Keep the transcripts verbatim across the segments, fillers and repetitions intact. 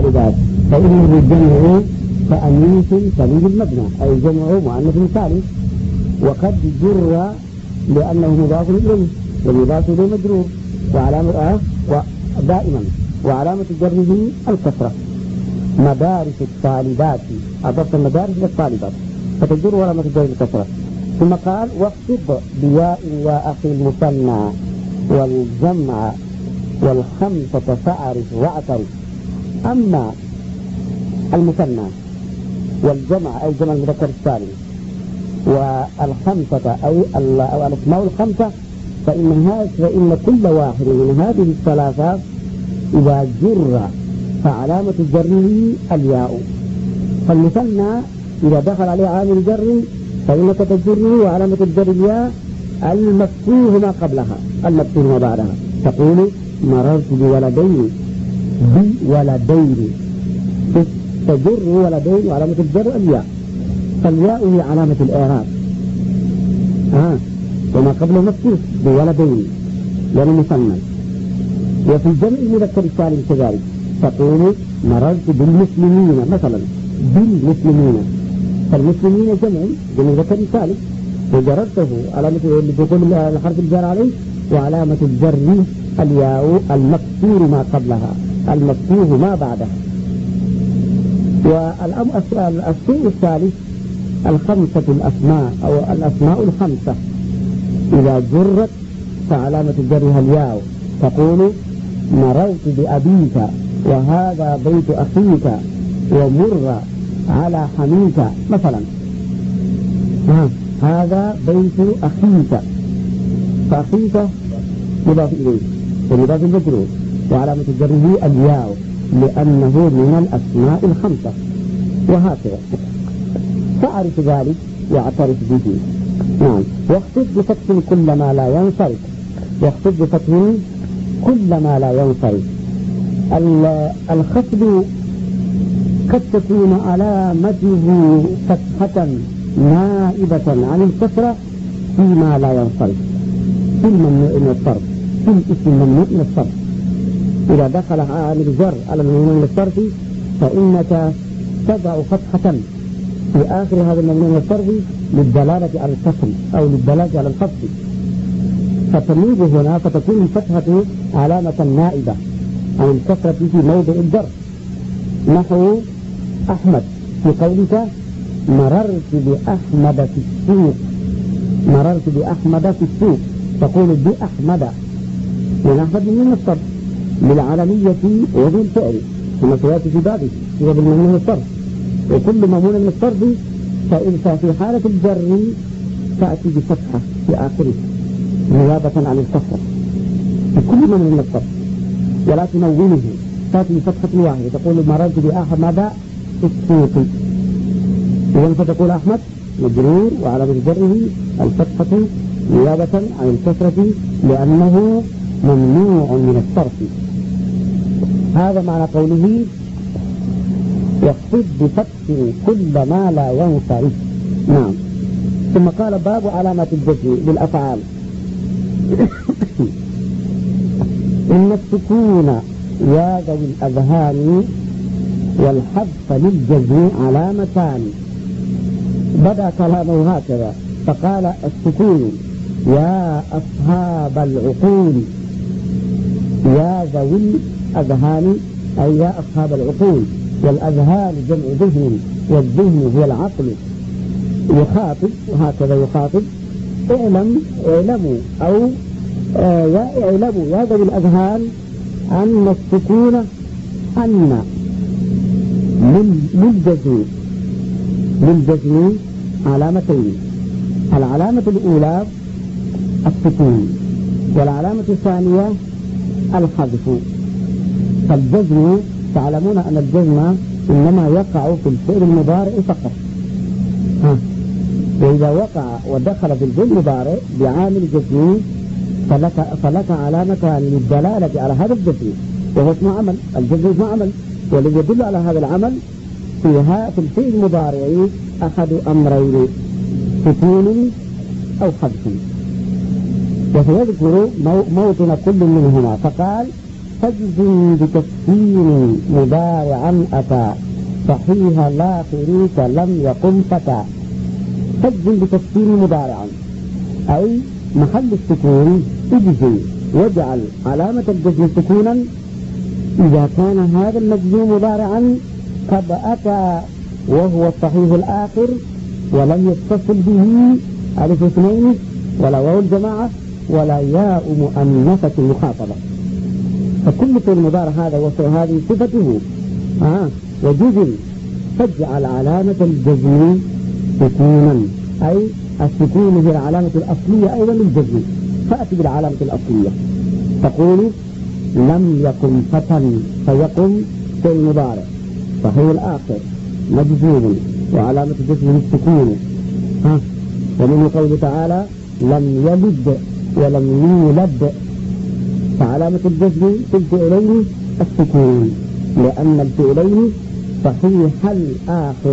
الصالبات فإنه الجمع تأنيث سليم المبنى أي جمع مؤنث سالم، وقد جر لأنه مضاف إليه والمضاف إليه مجرور وعلامة آه ودائما وعلامة جره الكسرة. مدارس الطالبات أضفت المدارس للطالبات فتجر علامة جر الكسرة. ثم قال واخفض بياء يا أخي المثنى والجمع والخمسة فأعرف واعترف. أما المثنى والجمع أي جمع المذكر السالم والخمسة أي الأسماء الخمسة فإن هذا فإن كل واحد من هذه الثلاثة إذا جر فعلامة جره الياء. فالمثنى إذا دخل عليه عامل جر فإنك تجره وعلامة الجر الياء المفتوح ما قبلها المفتوح ما بعدها. تقول مررت بولدين بولدين تجر ولدين وعلامة الجر الياء، فالياء هي علامة الإعراب آه. وما قبله مفتوح بولدين يعني مثنى. وفي الجمع المذكر السالم كذلك تقول مررت بالمسلمين مثلا بالمسلمين، فالمسلمين جمع جمع مذكر سالم وجررته علامة اللي بيقول الحرف الجر عليه وعلامة الجر الياء المكسور ما قبلها المفتوح ما بعدها. والشيء الثالث الخمسة الأسماء أو الأسماء الخمسة إذا جرت فعلامة جرها الياء. تقول مررت بأبيك وهذا بيت أخيك ومر على حميك مثلا ها هذا بيت أخيك، فأخيك مضاف إليه ومضاف مجرور وعلامة جره الياء لأنه من الأسماء الخمسة وهكذا. فأعرف ذلك واعترف به. نعم. واخفض بفتح كل ما لا ينصرف واخفض بفتح كل ما لا ينصرف. الخفض قد تكون علامته فتحة نائبة عن الكسرة فيما لا ينصرف في الممنوع من الصرف في الاسم الممنوع من الصرف. إذا دخل عامل جر على الممنوع من الصرف فإنك تضع فتحة في آخر هذا الممنوع من الصرف للدلالة على الكسر أو للدلالة على الخفض، فتميز هنا فتكون الفتحة علامة نائبة عن الكسرة في موضع الجر. نحو أحمد في قولك مررت بأحمد في السوق مررت بأحمد في السوق تقول بأحمد ونحمد من الصرف للعالمية وذو الفعل كما سيأتي في بابه هو بالممنوع من الصرف. وكل ممنوع من الصرف فإن في حالة الجر تأتي بفتحة في آخره نيابة عن الكسرة في كل ممنوع من الصرف ولا تنونه تأتي بفتحة واحدة تقول مررت بأحمد في السوق. إذن فتقول أحمد مجرور وعلى جره الفتحة نيابة عن الكسرة لأنه ممنوع من الصرف. هذا معنى قوله يخفض بفتح كل ما لا ينصرف. نعم. ثم قال باب علامات الجزم بالأفعال. إن السكون يا ذوي الأذهان والحذف للجزم علامتان. بدأ كلامه هكذا فقال السكون يا أصحاب العقول يا ذوي الأذهان أي يا أصحاب العقول، والأذهان جمع ذهن والذهن هو العقل. يخاطب وهكذا يخاطب اعلم اعلموا أو آه يا اعلموا يا ذوي الأذهان أن السكون أن للجزم للجزم علامتين. العلامة الأولى السكون والعلامة الثانية الحذف. فالجزم تعلمون أن الجزم إنما يقع في الفعل المضارع فقط ها. وإذا وقع ودخل في الفعل المضارع بعامل جزم فلك, فلك علامتان للدلالة على هذا الجزم وهو اسم عمل. الجزم اسم عمل والذي يدل على هذا العمل فيها في الفعل المضارع أحد أمرين سكون أو حذف. وسيذكر موطن كل منهما فقال تجزم بتسكين مضارعا أتى صحيح لا خريك لم يقم فتى. تجزم بتسكين مضارعا أي محل السكون اجزم واجعل علامة الجزم سكونا إذا كان هذا المجزوم مضارعا قد أتى وهو الصحيح الآخر ولم يتصل به ألف اثنين ولا واو الجماعة ولا ياء مؤنثة المخاطبة. فكل فعل مضارع هذا وهذه صفته آه وجزم تجعل علامة الجزم سكونا أي السكون هي العلامة الأصلية أيضا للجزم، فأتي بالعلامة الأصلية تقول لم يقم فتى فيقم فعل مضارع صحيح الآخر مجزوم وعلامة جزمه السكون. ها ومن قوله تعالى لم يلد ولم يولد فعلامة الجزم في الفعلين السكون لأن الفعلين صحيح الآخر.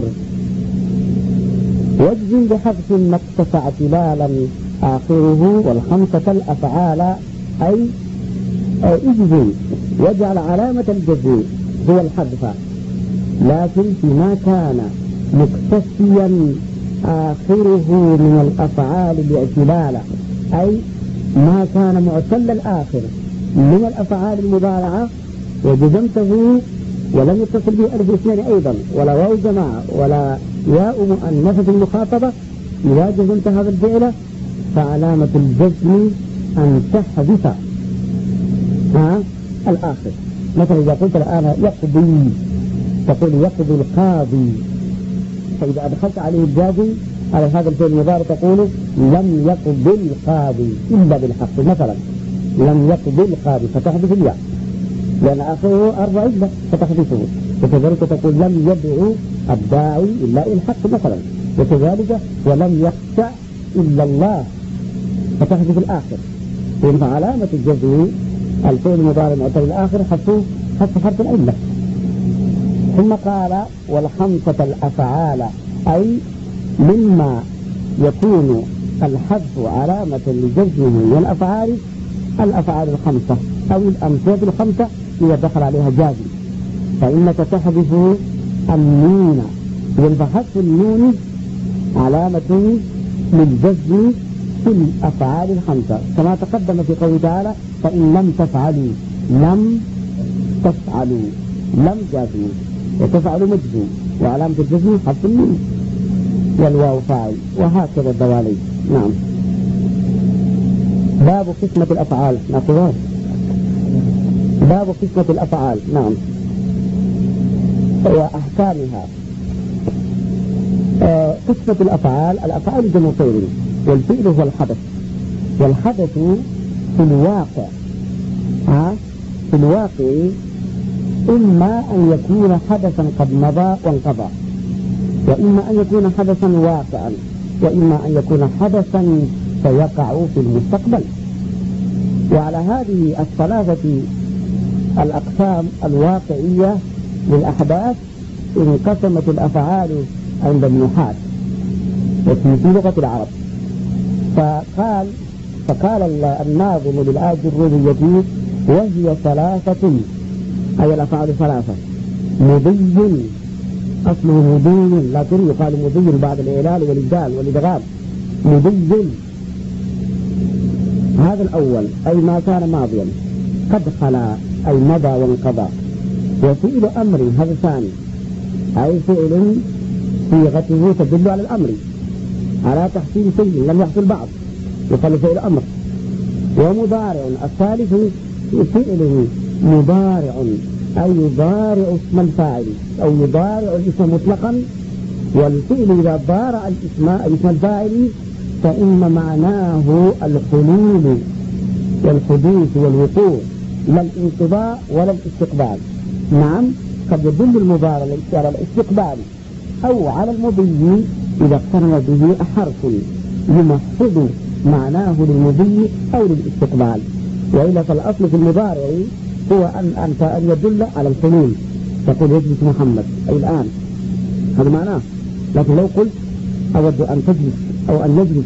واجزم بحذف ما اتسع اعتلالا آخره والخمسة الأفعال أي اجزم واجعل علامة الجزم هو الحذف، لكن فيما كان مكتسيا آخره من الأفعال الاعتلال أي ما كان معتل الآخر من الأفعال المضارعة وجزمته ولم يتصل به ألف اثنين أيضا ولا واو جماعة ولا ياء مؤنثة المخاطبة، إذا جزمت هذا الفعل فعلامة الجزم أن تحذف ها الآخر. مثلا إذا قلت الآن يقضي تقول يقضي القاضي، فإذا أدخلت عليه الجازم على هذا الفعل المضارع تقول لم يقضي القاضي إلا بالحق، مثلا لم يقضي القاضي فتحذف الياء لأن آخره أربع إلا فتحذفه، وكذلك تقول لم يدعو الداعي إلا الحق مثلا، وكذلك ولم يخشع إلا الله فتحذف الآخر. فعلامة الجزم الفعل المضارع معتل الآخر حذفه حذف حرف العلة. ثم قال والخمسة الأفعال أي مما يكون الحذف علامة لجزمه والأفعال الأفعال الخمسة أو الأمثلة الخمسة إذا دخل عليها جازم، فإنك تحذف النون، فحذف النون علامة للجزم في الأفعال الخمسة كما تقدم في قوله تعالى فإن لم تفعلوا لم تفعلوا لم جازم وتفعلوا مجزوم وعلامة الجزم حذف النون والواو فاعل وهكذا الدوالي. نعم. باب قسمة الأفعال نقول باب قسمة الأفعال. نعم. وأحكامها. آه قسمة الأفعال الأفعال جمع فعل والفعل هو الحدث، والحدث في الواقع ها في الواقع إما أن يكون حدثا قد مضى وانقضى، وإما أن يكون حدثا واقعا، وإما أن يكون حدثا سيقع في المستقبل. وعلى هذه الثلاثة الأقسام الواقعية للأحداث انقسمت الأفعال عند النحاة وفي لغة العرب. فقال فقال الناظم للآية الربوبية وهي ثلاثة أي الأفعال ثلاثة مضي أصله مضي لكن يقال مضي بعد الإعلال والإبدال والإدغام مضي. هذا الأول أي ما كان ماضيا قد خلا أي مضى وانقضى. وفعل أمر هذا الثاني أي فعل صيغته تدل على الأمر على تحصيل شيء لم يحصل بعض يقال فعل أمر. ومضارع الثالث فعل مضارع أي يضارع اسم الفاعل أو يضارع الاسم مطلقا، والفعل إذا ضارع الاسم اسم الفاعل فإن معناه الحلول والحدوث والوقوع لا الانقضاء ولا الاستقبال. نعم قد يدل المضارع على الاستقبال أو على المضي إذا اقترن به حرف يمحض معناه للمضي أو للاستقبال، وإلا فالأصل في المضارع هو أن أن أن يدل على الحلول، تقول يجلس محمد أي الآن هذا معناه. لكن لو قلت أود أن تجلس أو أن يجلس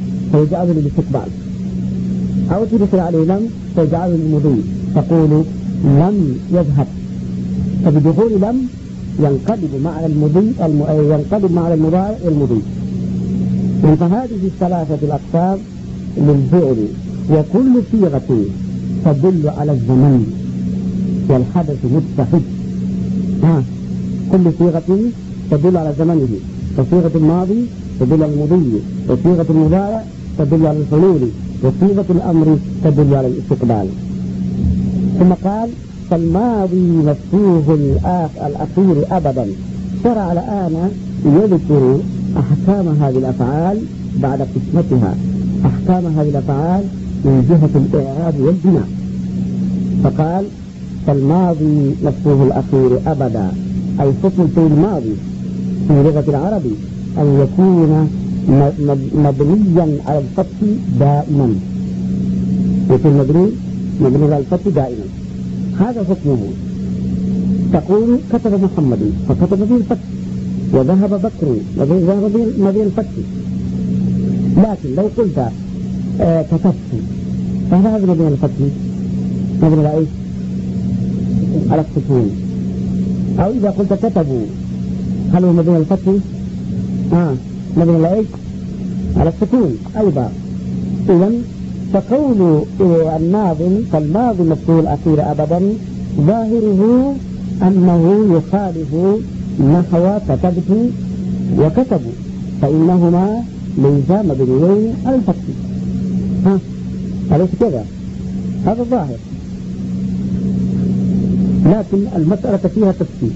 فيجعله للاستقبال، أو تدخل عليه لم فيجعله للمضي، تقول لم يذهب، فبدخول لم ينقلب معنى المضي الم... ينقلب معنى المضارع المضي. فهذه الثلاثة الأقسام للفعل، وكل صيغة تدل على الزمن والحدث متحد. ها كل صيغة تدل على زمنه، فصيغة الماضي تدل على المضي، وصيغة المضارع تدل على الحلول، وصيغة الأمر تدل على الاستقبال. ثم قال فالماضي مفتوح الأخير أبدا. شرع الآن يذكر أحكام هذه الأفعال بعد قسمتها، أحكام هذه الأفعال من جهة الإعراب والبناء. فقال فالماضي مفتوح الأخير أبدا، أي حكم في الماضي في لغة العرب أن يكون مبنيا على الفتح دائما، يكون مبني مبني على الفتح دائما، هذا حكمه. تقول كتب محمد فكتب به الفتح، وذهب بكر وذهب به الفتح. لكن لو قلت آه كتبت فهذا مبني على الفتح، مبني على ايش؟ على السكون. او اذا قلت كتبوا هل هو مبني على الفتح؟ اه مبني على ايش؟ على السكون ايضا. اذا فقول الناظم فالماضي مفتوح الاخير ابدا ظاهره انه يخالف نحو كتبت وكتبوا، فانهما ليسا مبنيين على الفتح. ها أليس كذا؟ هذا الظاهر، لكن المسألة فيها تفصيل.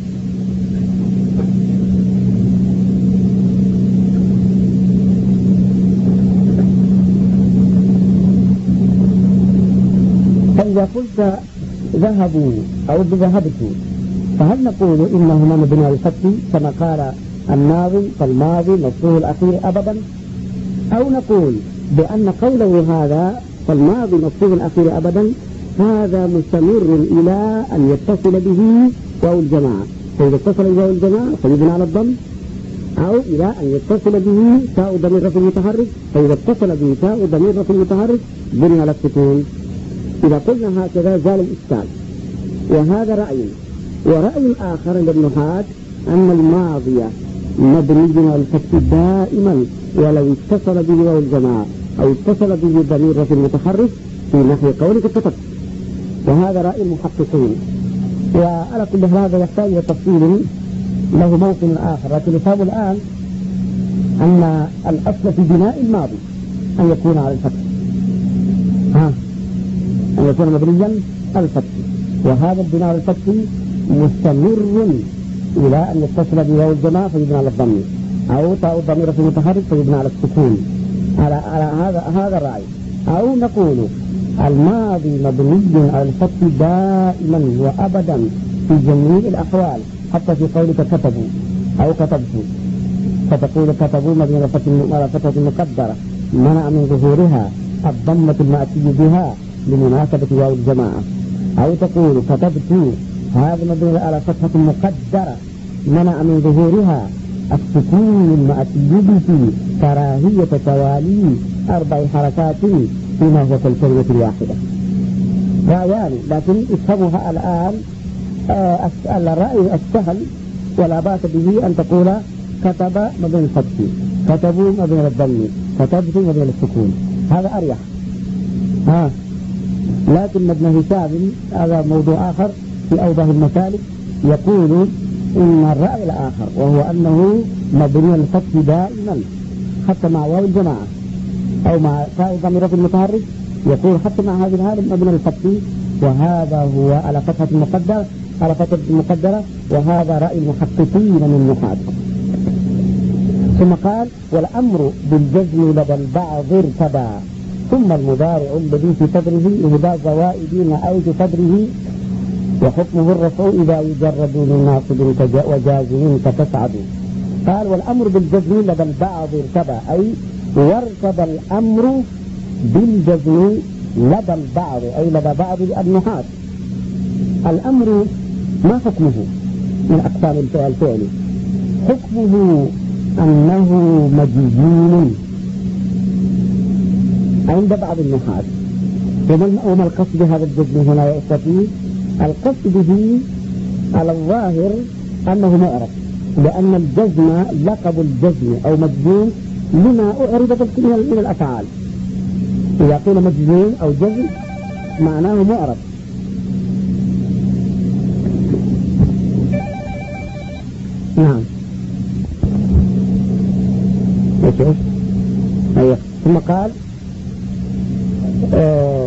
فإذا قلت ذهبوا أو ذهبت فهل نقول إنهما مبني على الفتح كما قال الناظم فالماضي مفتوح الأخير أبدا، أو نقول بأن قوله هذا فالماضي مفتوح الأخير أبدا هذا مستمر إلى أن يتصل به واو الجماعة، فإذا اتصل بواو الجماعة فيبنى على الضم، أو إلى أن يتصل به تاء ضمير رفع متحرك، فإذا اتصل به تاء ضمير رفع متحرك بني على السكون. إذا قلنا هكذا زال الإشكال، وهذا رأي. ورأي آخر للنحاة أن الماضي مبني على الفتح دائما ولو اتصل به واو الجماعة أو اتصل به ضمير رفع متحرك في نحو قولك كتبت، وهذا رأي المحققين. وعلى كل هذا يحتاج إلى تفصيل له موطن آخر، لكن الفهم الآن أن الأصل في بناء الماضي أن يكون على الفتح، ها أن يكون مبنيا على الفتح، وهذا البناء على الفتح مستمر إلى أن يتصل بواو الجماعة فيبنى على الضم، أو تاء الضمير في المتحرك فيبنى على السكون، على على هذا هذا الرأي. أو نقول الماضي مبني على الفتح دائما وأبدا في جميع الأحوال، حتى في قولك كتبوا أو كتبت، فتقول كتبوا مبني على فتحة مقدرة منع من ظهورها الضمة المأتي بها لمناسبة واو الجماعة، أو تقول كتبت هذا مبني على فتحة مقدرة منع من ظهورها السكون المأتي به كراهية توالي أربع حركات فيما هو كالكلمة الواحدة. رأيان، لكن افهمها الآن. أسأل الرأي السهل ولا بأس به أن تقول كتب مبني الفتح، كتبوا مبني الضم، كتبت مبني السكون، هذا أريح. ها لكن ابن هشام هذا موضوع آخر في أوضح المسالك يقول إن الرأي الآخر وهو أنه مبني الفتح دائما حتى مع واو الجماعة أو مع تاء ضمير المتحرك، يقول حتى مع هذه الحالة مبني الفتح، وهذا هو على فتحة مقدرة على فتحة مقدرة، وهذا رأي المحققين من النحاة. ثم قال والأمر بالجزم لدى البعض ارتبى، ثم المضارع الذي في صدره إهداء زوائد أو في صدره وحكمه الرفع إذا يجرد من ناصب وجازم فتسعد. قال والأمر بالجزم لدى البعض ارتبى، أي وارتبى الأمر بالجزم لدى البعض، أي لدى بعض النحاة. الأمر ما حكمه من أقسام الفعل؟ حكمه أنه مجزوم عند بعض النحاة. وما القصد بهذا الجزم هنا يا إخوتي؟ القصد به على الظاهر أنه معرب، لأن الجزم لقب الجزم أو مجزوم لما أعرب من الأفعال. إذا قيل مجزوم أو جزم معناه معرب. نعم. ايش ايوه. ثم قال آه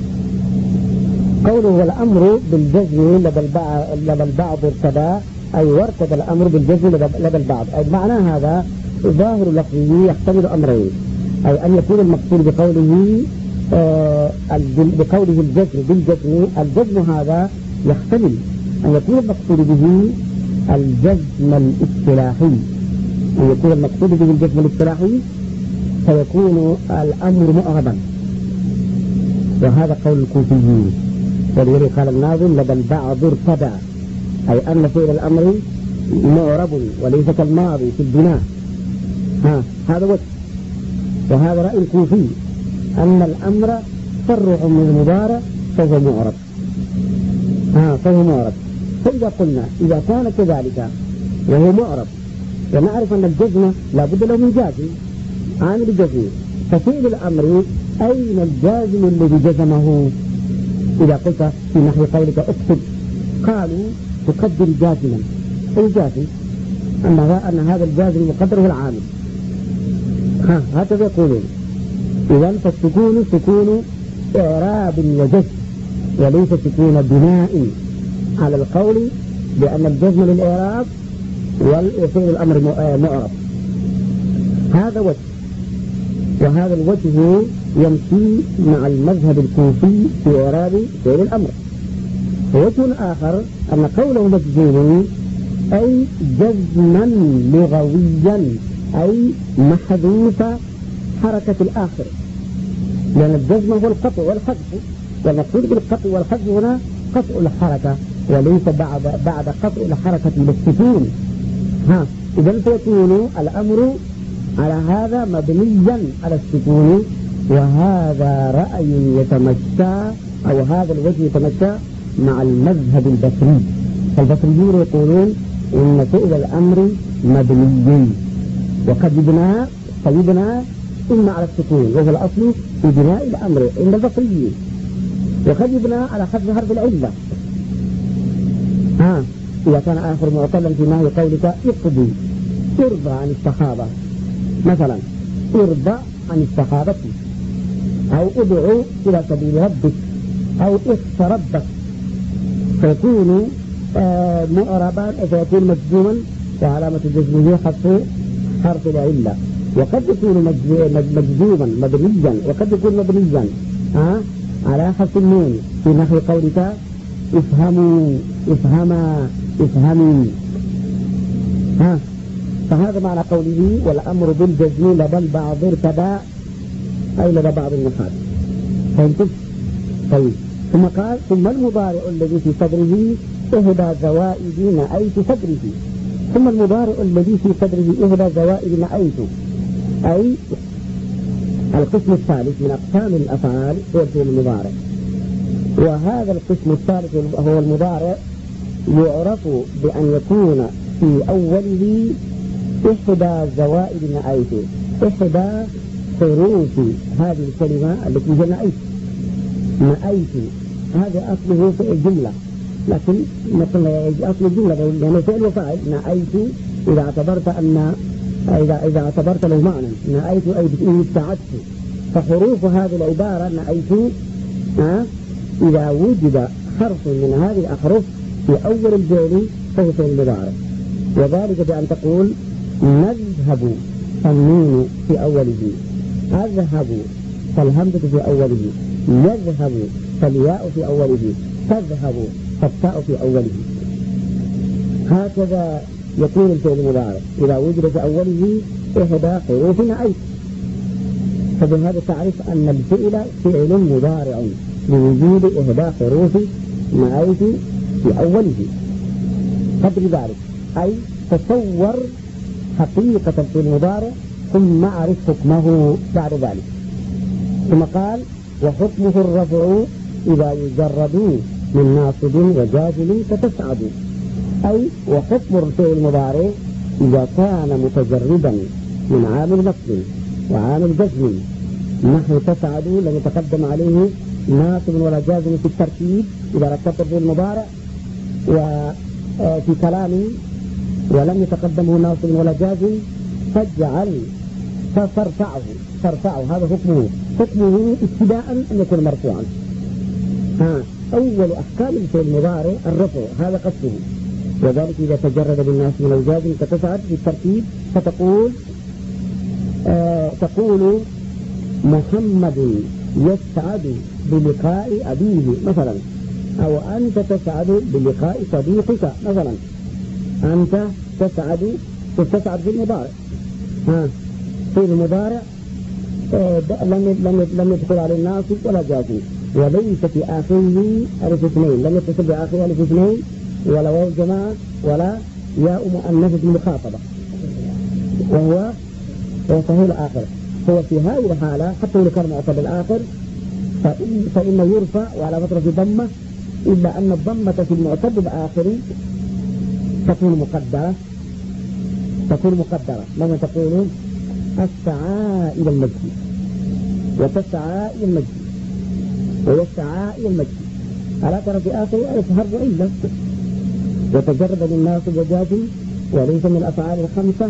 قوله والأمر بالجزم لدى البعض ارتدى، أي وارتدى الأمر بالجزم لدى البعض، أي معنى هذا ظاهر لفظه يحتمل أمرين، أي أن يكون المقصود بقوله آه بقوله الجزم بالجزم، الجزم هذا يحتمل أن يكون المقصود به الجزم الاصطلاحي، أن يكون المقصود به الجزم الاصطلاحي فيكون الأمر معربا، وهذا قول الكوفيين. ولذلك قال الناظم لدى البعض ارتدى، أي أن فعل الأمر معرب وليس كالماضي في البناء. ها هذا وجه. وهذا رأي الكوفي أن الأمر فرع من المضارع فهو معرب. ها فهو معرب. فإذا قلنا إذا كان كذلك وهو معرب ونعرف أن الجزم لا بد له من جازم عامل الجزم، ففعل الأمر أين الجازم الذي جزمه؟ إذا قلت في نحو قولك اكتب قالوا تقدر جازما، أي جازم أن أن هذا الجازم المقدر هو العامل. ها هكذا يقولون. إذن فالسكون سكون إعراب وجزم وليس سكون بناء على القول بأن الجزم للإعراب والفعل الأمر معرب. هذا وجه، وهذا الوجه يمشي مع المذهب الكوفي في إعراب فعل الأمر. ووجه آخر أن قوله مجزوم أي جزما لغويا، أي محذوف حركة الآخر، لأن الجزم هو القطع والحذف، والمقصود بالقطع والحذف هنا قطع الحركة وليس بعد بعد قطع الحركة بالسكون. ها إذا فيكون الأمر على هذا مبنيا على السكون، وهذا رأي يتمشى أو هذا الوجه يتمشى مع المذهب البصري. فالبصريون يقولون إن فعل الأمر مبني وقد يبنى فيبنى إما على السكون وهو الأصل في بناء الأمر عند البصريين، وقد يبنى على حذف حرف العلة. ها إذا كان آخر معطلا في نهي قولك اقضي ارضى عن الصحابة مثلا، ارضى عن الصحابة، أو ادعو إلى سبيل ربك، أو اخف ربك، فيكون آه معربا فيكون مجزوما وعلامة جزمه حذف حرف العلة. وقد يكون مجزوما مبنيا وقد يكون مبنيا آه على حذف النون في نحو قولك افهموا افهما افهمي. ها فهذا معنى قوله والأمر بالجزم لدى البعض ارتدى، أي لدى بعض النحاة. فهمتم؟ طيب. ثم قال ثم المضارع الذي في صدره إهدى زوائد نأيت صدره. ثم المضارع الذي في صدره إهدى زوائد نأيت، أي القسم الثالث من أقسام الأفعال هو الفعل المضارع. وهذا القسم الثالث هو المضارع يعرف بأن يكون في أوله إحدى زوائد نأيت، إحدى حروف هذه الكلمة التي هي نأيت. نأيت هذا أصله في الجملة، لكن مثل أصل الجملة يعني فعل وفاعل. نأيت إذا اعتبرت أن إذا إذا اعتبرت له معنى نأيت أي ابتعدت، فحروف هذه العبارة نأيت ها إذا وجد حرف من هذه الأحرف في أول الفعل فهو فعل مضارع. وذلك بأن تقول نذهب فالنون في أوله، أذهب فالهمزة في أوله، يذهب فالياء في أوله، تذهب فالتاء في أوله. هكذا يكون الفعل المضارع إذا وجد في أوله إحدى حروف نأيت. فبهذا تعرف أن الفعل فعل مضارع لوجود إحدى حروف نأيت في أوله. قدر ذلك أي تصور حقيقة الفعل المضارع ثم أعرف حكمه بعد ذلك. ثم قال وحكمه الرفع إذا يجرد من ناصب وجازم كتسعد، أي وحكم الفعل المضارع إذا كان متجردا من عامل نصب وعامل جزم نحو تسعد لم يتقدم عليه ناصب ولا جازم في التركيب إذا ركبت الفعل المضارع، وفي كلام ولم يتقدمه ناصب ولا جازم فاجعل فترفعه ترفعه هذا حكمه حكمه ابتداء أن يكون مرفوعا. ها أول أحكام الفعل المضارع الرفع هذا قصده، وذلك إذا تجرد بالناس من الجازم كتسعد في التركيب فتقول آه تقول محمد يسعد بلقاء أبيه مثلا، أو أنت تسعد بلقاء صديقك مثلا، أنت تسعد تسعد في المضارع. ها في المضارع آه لم لم لم يدخل عليه الناصب ولا جازم، وليس في آخره ألف اثنين، لم يتصل بآخره ألف اثنين ولا واو جماعة ولا ياء مؤنثة مخاطبة، وهو صحيح الآخر. هو في هذه الحالة حتى لو كان معتل الآخر فإن فإنه يرفع وعلى فترة ضمة، إلا أن الضمة في المعتل الآخر تكون مقدرة تكون مقدرة لما تقول السعى إلى المسجد وتسعى إلى المسجد ويسعى إلى المسجد، ألا ترى في آخر ألف حرف إلا وتجرد الناصب وجازم وليس من الأفعال الخمسة.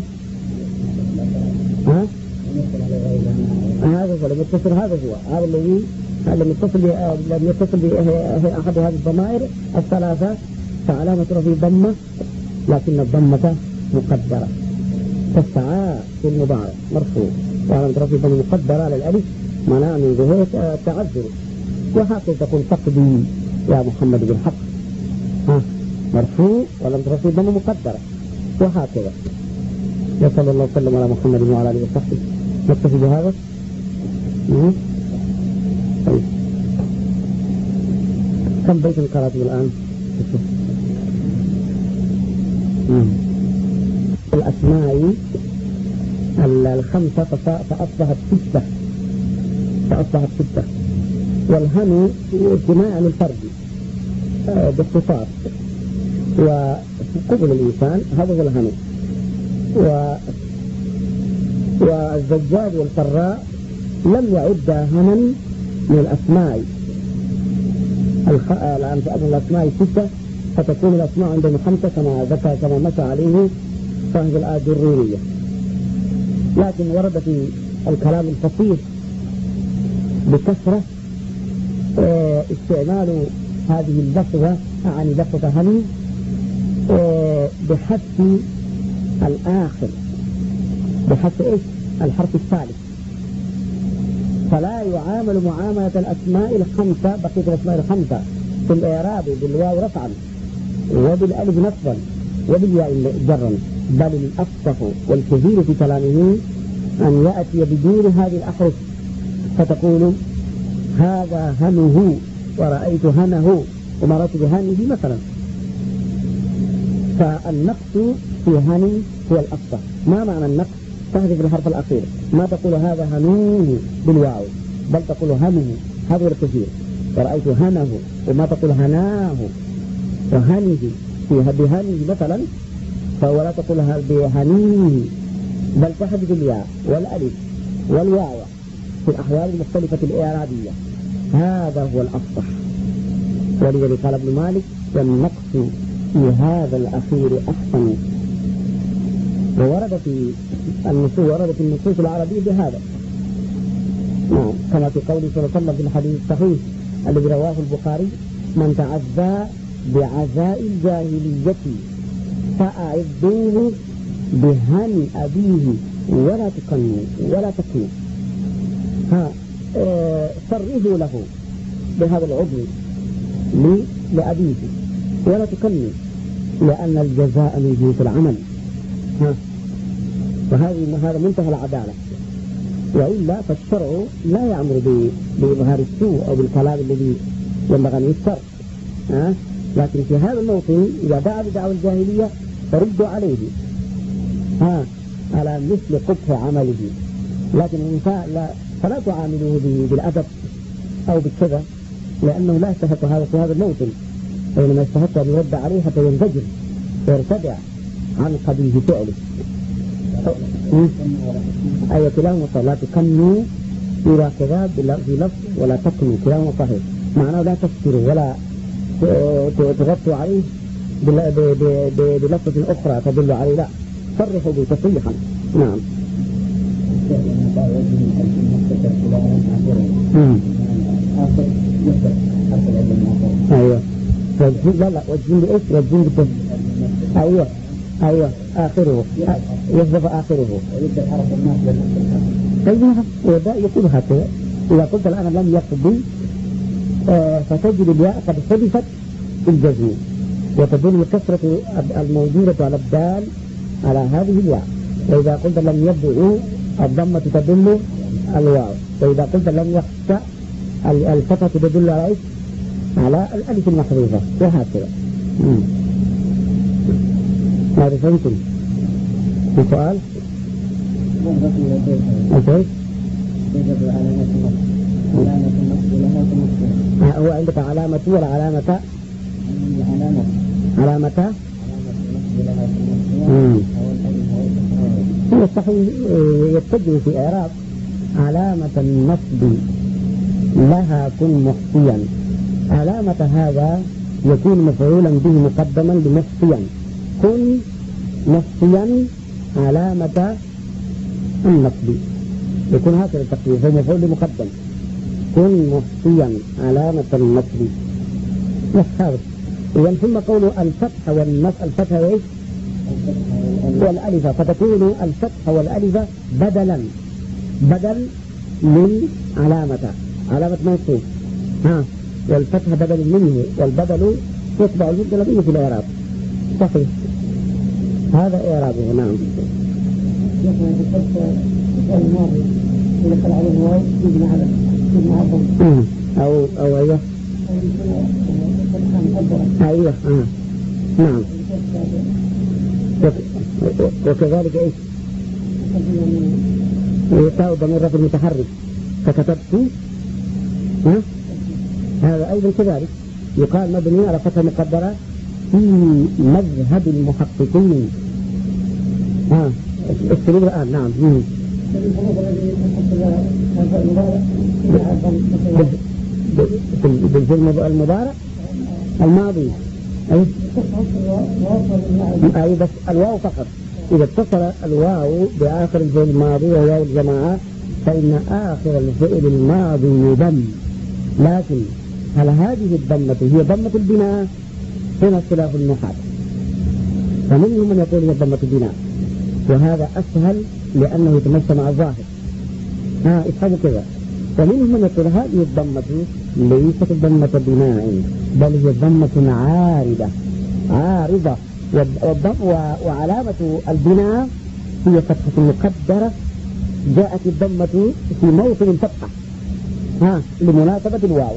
ها هذا هو لم يتصل، هذا هو هذا الذي لم يتصل لم يتصل بأحد هذه الضمائر الثلاثة فعلامة رفعه ضمة، لكن الضمة مقدرة. تسعى في المضارع مرفوع وعلامة رفعه ضمة مقدرة على الألف منع من ظهور التعذر، وهكذا تقول تقضي يا محمد بالحق ها مرفوع ولم ترفع ضمة مقدرة، وهكذا. وصلى الله وسلم على محمد وعلى آله وصحبه. نكتفي بهذا. طيب كم بيت قرأته الآن؟ الأسماء الخمسة فأصبحت ستة فأصبحت ستة والهم اجتماع الفرد باختصار وقبل الإنسان هذا هو الهم. و والزجاج والفراء لم يعد هما من الأسماء الأسماء ستة، فتكون الأسماء عندهم خمسة كما ذكر كما مشى عليه صاحب الآجرورية. لكن ورد في الكلام الفصيح بكثرة استعمال هذه اللفظة عن لفظة هم بحذف الآخر بحذف إيش؟ الحرف الثالث، فلا يعامل معاملة الأسماء الخمسة بقية الأسماء الخمسة في الإعراب بالواو رفعا وبالألف نصبا وبالياء جرا، بل الأفصح والكثير في كلامه أن يأتي بدون هذه الأحرف فتقول هذا هنه ورأيت هنه ومرت بهنه مثلا. فالنقص في هني هو الأفصح. ما معنى النقص؟ تحذف الحرف الأخير، ما تقول هذا هنوه بالواو بل تقول هنه، هذا الكثير. ورأيت هنه وما تقول هناه وهنه في بهنه مثلا، فهو لا تقول بهنيه بل تحذف الياء والألف والواو في الأحوال المختلفة الإعرابية. هذا هو الأفصح. ولذلك قال ابن مالك والنقص في هذا الأخير أحسن. وورد في النصوص ورد في النصوص العربية بهذا، نعم، كما في قوله صلى الله عليه وسلم في الحديث الصحيح الذي رواه البخاري: من تعزى بعزاء الجاهلية فأعذوه بهن أبيه ولا تكنوا ولا تكنوا. ها اه صرفوا له بهذا العضو لأبيه ولا تكنوا، لأن الجزاء من جنس العمل. ها وهذه هذا منتهى العدالة، وإلا فالشرع لا يأمر بإظهار السوء أو بالكلام الذي ينبغي أن يذكر. ها لكن في هذا الموطن إذا دعا بدعوى الجاهلية فردوا عليه ها على مثل قبح عمله، لكن الإنسان لا فلا تعاملوه بالأدب أو بالكذا، لأنه لا يستحق هذا في هذا الموطن. حينما يستحق أن يرد عليه حتى ينزجر ويرتدع عن قبيح فعله. أي كلاهما صحيح، لا تكنوا يرى كذا في لفظ ولا تكنوا، كلاهما صحيح، معناه لا تكسروا ولا تغطوا عليه بلفظة أخرى تدل عليه، لا صرحوا به تصريحا. نعم. أيوة. لا لا والجيم بإيش؟ والجيم بإيش؟ أيوة أيوة آخره يحذف آخره. أيوة وده يقول هكذا. إذا قلت الآن لم يقضي آه فتجد الياء قد حذفت الجزم، وتدل الكسرة الموجودة على الدال على هذه الياء. وإذا قلت لم يبدأ الضمة تدل الواو، وإذا قلت لم يخشى الفتحة تدل على إيش؟ على الألف المحذوفة، وهكذا. هذا فهمتم؟ في سؤال؟ أنت هو عندك علامة ولا علامة؟ علامة هو الصحيح يتجه في إعراب علامة النصب لها كن مخفيا. علامة هذا يكون مفعولا به مقدما بمخفيا. كن مخفيا علامة النصب، يكون هكذا التقدير، هو مفعول مقدم. كن مخفيا علامة النصب يحاول. إذا ثم قول الفتح والنصب، الفتح وإيش؟ والألف، فتكون الفتح والألف بدلا بدل من علامة علامة موصوف، ها، والفتح بدل منه، والبدل يتبع المبدل به في الإعراب. صحيح، هذا إعرابه. نعم. أو أو أيوه أيوه آه. نعم. وكذلك إيش؟ يساوي ضمير رفع المتحرك فكتبت، ها؟ هذا أيضا كذلك يقال مبني على فتحة مقدرة في مذهب المحققين. ها السلوك الآن. نعم. بالفعل المضارع الماضي أي أي بس الواو فقط. إذا اتصل الواو بآخر الفعل الماضي وهو الجماعة فإن آخر الفعل الماضي يضم، لكن هل هذه الضمة هي ضمة البناء؟ هنا خلاف النحاة، فمنهم من يقول هي ضمة البناء، وهذا أسهل لأنه يتمشى مع الظاهر. ها افهموا كذا. ومنهم من يقول هذه الضمة ليست ضمة بناء، بل هي ضمة عارضة عارضة وعلامة البناء هي فتحة مقدرة جاءت الضمة في موطن الفتحة، ها لمناسبة الواو.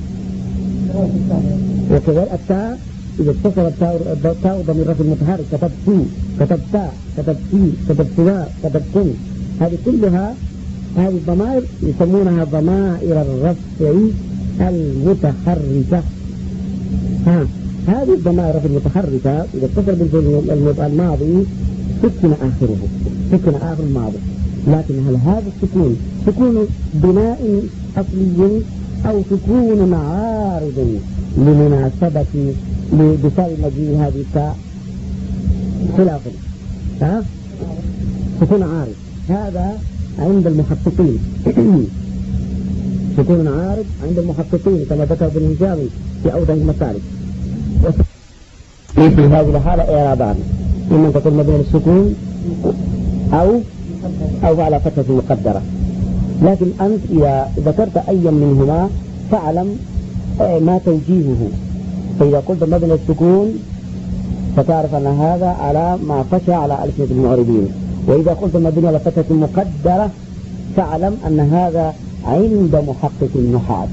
وكذلك التاء إذا اتصل التاء ضمير رفع المتحرك كتبت كتبتا كتبتي كتبتوا كتبتم، هذه كلها هذه الضمائر يسمونها ضمائر الرفع المتحركة. ها هذه الضمائر المتحركة إذا اتصل بالفعل الماضي سكن آخره، سكن آخر الماضي، لكن هل هذا السكون سكون بناء أصلي أو سكون عارض لمناسبة بسبب مجيء هذه التاء؟ خلاف. ها سكون عارض هذا عند المحققين سكون عارض عند المحققين كما ذكر ابن هشام في أوضح المسالك. في هذه الحالة إعرابان، إما أن تكون مبنية للسكون أو أو على فتحة مقدرة. لكن أنت إذا ذكرت أي منهما فاعلم ما توجيهه، فإذا قلت مبني السكون فتعرف أن هذا على ما فشى على ألسنة المعربين، وإذا قلت مبني على فتحة مقدرة فاعلم أن هذا عند محقق النحاة.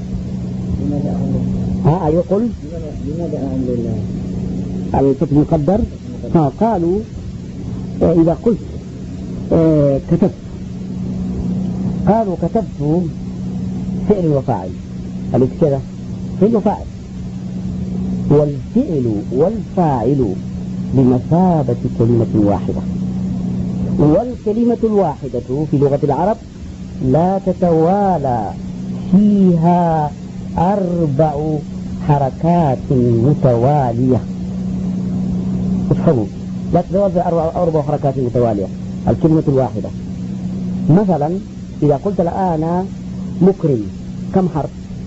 ها يقول لماذا أعلم الله الفتح المقدر؟ ها قالوا إذا قلت اه كتبت، قالوا كتبت فعل وفاعل، قالت كذا فعل وفاعل، والفعل والفاعل بمثابة كلمة واحدة. والكلمة الواحدة في لغة العرب لا تتوالى فيها أربع حركات متوالية. افهموا، لا تتوالى أربع, أربع حركات متوالية الكلمة الواحدة. مثلا إذا قلت الآن مكرم، كم حرف؟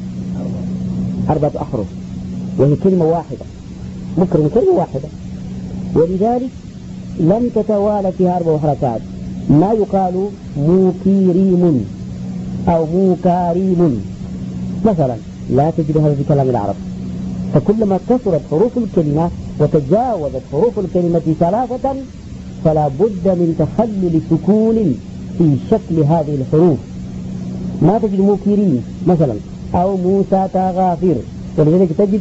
أربعة أحرف، وهي كلمة واحدة. مكرم كلمة واحدة، ولذلك لم تتوالى فيها أربع حركات. ما يقال موكيريم أو موكاريم مثلا، لا تجد هذا في كلام العرب. فكلما كثرت حروف الكلمة وتجاوزت حروف الكلمة ثلاثة فلا بد من تخلل سكون في شكل هذه الحروف. ما تجد موكيرين مثلا أو موسى تغافر، ولذلك تجد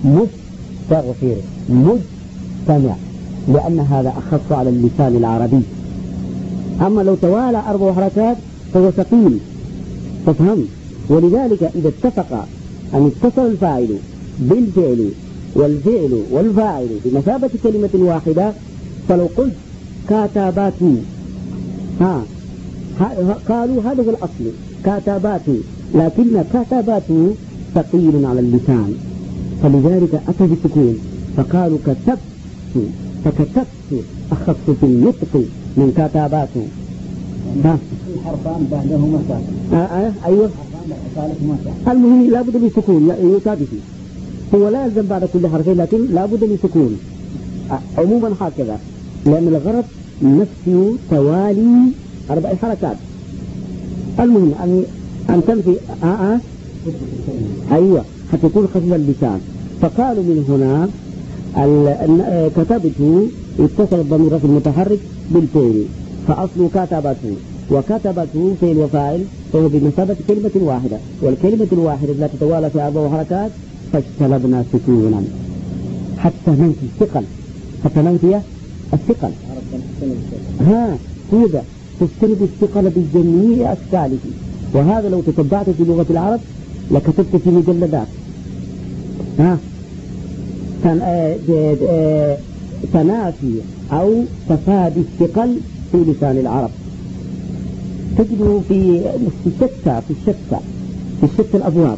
مستغفر مجتمع، لأن هذا أخف على اللسان العربي. أما لو توالى أربع حركات فهو ثقيل، تفهم؟ ولذلك إذا اتفق أن اتصل الفاعل بالفعل والفعل والفاعل بمثابة كلمة واحدة، فلو قلت كاتبات ها قالوا هذا هو الأصل كاتبات، لكن كاتبات ثقيل على اللسان، فلذلك أتى بالسكون فقالوا كتبت، فكتبت أخف في النطق من كاتبات. ها الحرفان بعدهما ساكن. آه آه أيوه. المهم لا بد من سكون يثابت، هو لا يلزم بعد كل حرفين، لكن لا بد من سكون عموما هكذا، لأن الغرض نفي توالي أربع حركات. المهم أن أن تنفي آه آه أيوه حتى يكون خفيف اللسان. فقالوا من هنا كتبت اتصل الضمير في المتحرك بالفعل، فأصل كتبته، وكتبته فعل وفاعل فهو بمثابة كلمة واحدة، والكلمة الواحدة لا تتوالى في أربع حركات، فاجتلبنا سكونا حتى ننفي الثقل، حتى ننفي الثقل. ها كذا تجتنب الثقل بجميع أشكاله، وهذا لو تتبعت في لغة العرب لكتبت في مجلدات. ها تنافي أو تفادي الثقل في لسان العرب تجده في الشتى في الشتى في الشتى الأبواب،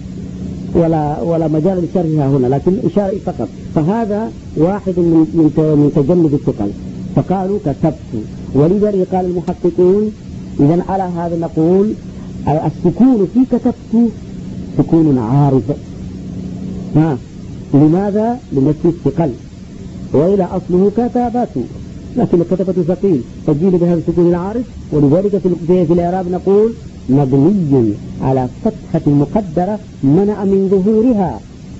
ولا ولا مجال لشرحها هنا، لكن إشارة فقط. فهذا واحد من من تجنب الثقل، فقالوا كتبت. ولذلك قال المحققون إذا على هذا نقول السكون في كتبت سكون عارض. ها لماذا؟ لنفي الثقل، وإلى أصله كتابات، لكن كتبة ثقيل فجيل بهذا السكون العارض. ولذلك في, في الإعراب نقول مبني على فتحة مقدرة منع من ظهورها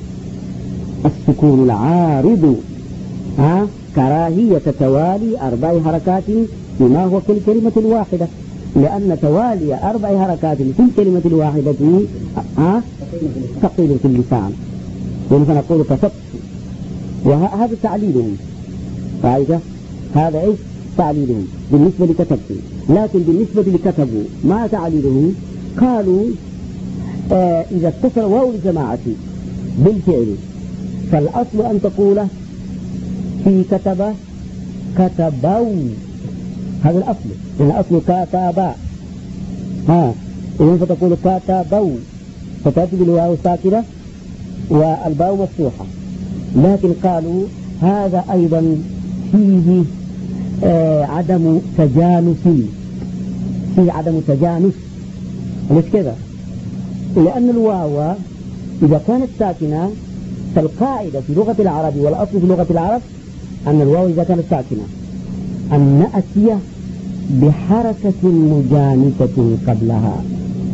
السكون العارض، ها كراهية توالي أربع حركات بما هو في الكلمة الواحدة، لأن توالي أربع حركات في الكلمة الواحدة ها ثقيل في اللسان، فنقول كتبت. وهذا تعليلهم، رأيت هذا إيش تعليلهم بالنسبة لكتبت. لكن بالنسبة لكتبوا ما تعليلهم؟ قالوا آه إذا اتصل واو الجماعة بالفعل فالأصل أن تقول في كتب كتبوا، هذا الأصل، لأن الأصل كتبا، ها إذن فتقول كتبوا، فتأتي بالواو الساكنة والباء مفتوحة. لكن قالوا هذا أيضا فيه آه عدم تجانس، فيه عدم تجانس، ليش كذا؟ لأن الواو إذا كانت ساكنة فالقاعدة في لغة العرب والأصل في لغة العرب أن الواو إذا كانت ساكنة أن نأتي بحركة مجانسة قبلها،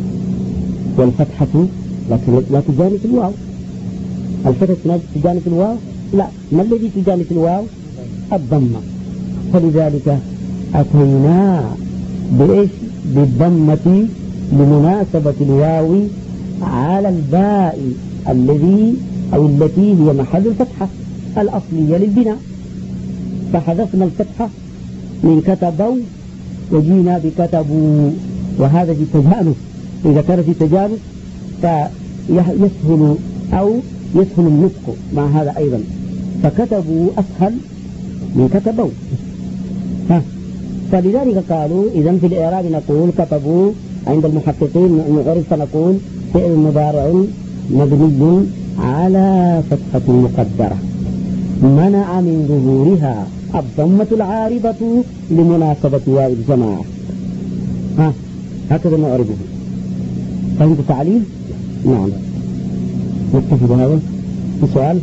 والفتحة لا تجانس الواو. الفتحة تجانس الواو؟ لا. ما الذي تجانس الواو؟ الضمة. فلذلك أتينا بإيش؟ بالضمة لمناسبة الواو على الباء الذي أو التي هي محل الفتحة الأصلية للبناء، فحذفنا الفتحة من كتبوا وجينا بكتبوا، وهذا في تجانس. إذا كان في تجانس فيسهل أو يسهل النطق مع هذا أيضا، فكتبوا أسهل من كتبوا. ها فلذلك قالوا إذا في الإعراب نقول كتبوا، عند المحققين المعرب فنقول فعل مضارع مبني على فتحة مقدرة منع من ظهورها الضمة العارضة لمناسبة واو الجماعة. ها هكذا نعربه. فهمت التعليل؟ نعم. نكتفي بهذا. في سؤال؟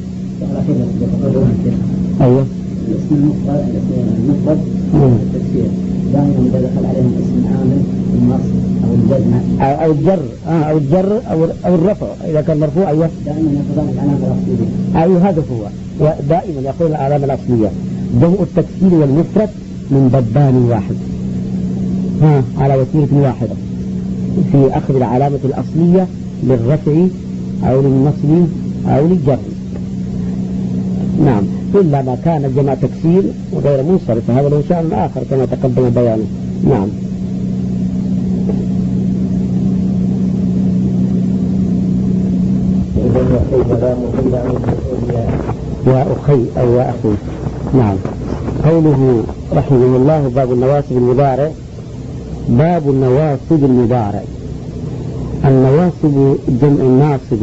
أيوه. الاسم المفرد المفرد التفسير دائما إذا دخل عليهم اسم عامل النصب أو الجزم أو الجر آه أو الجر أو أو الرفع إذا كان مرفوع. أيوه دائما يأخذون العلامة الأصلية. أيوه هذا هو، ودائما يأخذون العلامة الأصلية. جمع التكسير والمفرد من ضبان واحد، ها على وسيلة واحدة في أخذ العلامة الأصلية للرفع أو للنصب أو للجر. نعم، إلا ما كان جمع تكسير وغير منصرف فهذا له شأن آخر كما تقدم بيانه. نعم. يا أخي أو يا أخي. نعم. قوله رحمه الله باب النواصب المضارع. باب النواصب المضارع. النواصب جمع ناصب،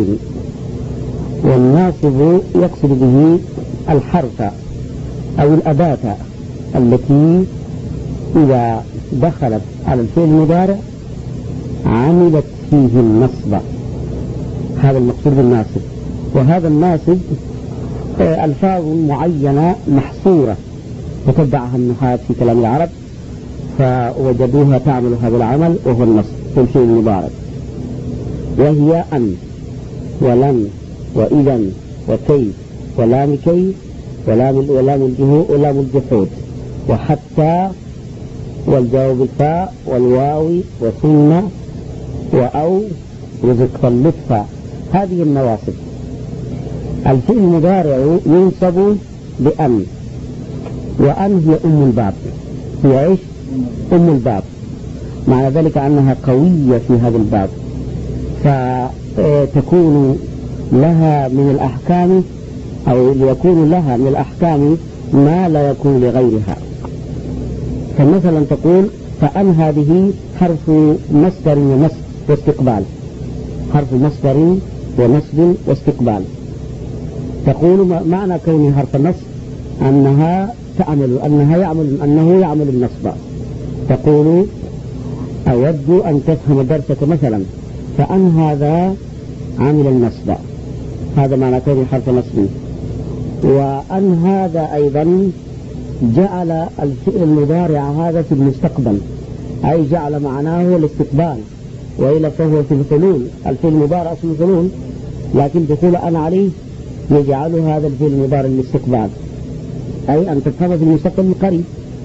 والناصب يقصد به الحرف أو الأداة التي إذا دخلت على الفعل المضارع عملت فيه النصب، هذا المقصود بالناصب. وهذا الناصب ألفاظ معينة محصورة تتبعها النحاة في كلام العرب فوجدوها تعمل هذا العمل وهو النصب في الفعل المضارع، وهي أن ولن وإذا وكيف ولام كي ولام ولام الجحود وحتى والجواب الفاء والواو وثم وأو رزق اللطف. هذه النواصب. الفعل المضارع ينصب بأن، وأن هي أم الباب، هي إيش؟ أم الباب، معنى ذلك أنها قوية في هذا الباب، فتكون لها من الأحكام أو يكون لها من الأحكام ما لا يكون لغيرها. فمثلا تقول فأن هذه حرف مصدر ونصب واستقبال، حرف مصدر ونصب واستقبال. تقول معنى كون حرف النصب أنها تعمل أنها يعمل أنه يعمل النصب. تقول أود أن تفهم درسك مثلا، فأن هذا عامل النصب، هذا معنى كون حرف نصب. وأن هذا أيضا جعل الفعل المضارع هذا في المستقبل، أي جعل معناه الاستقبال، وإلا فهو في الحلول. الفعل المضارع في الحلول، لكن دخول أن عليه يجعل هذا الفعل المضارع للاستقبال، أي أن تفهم في المستقبل القريب.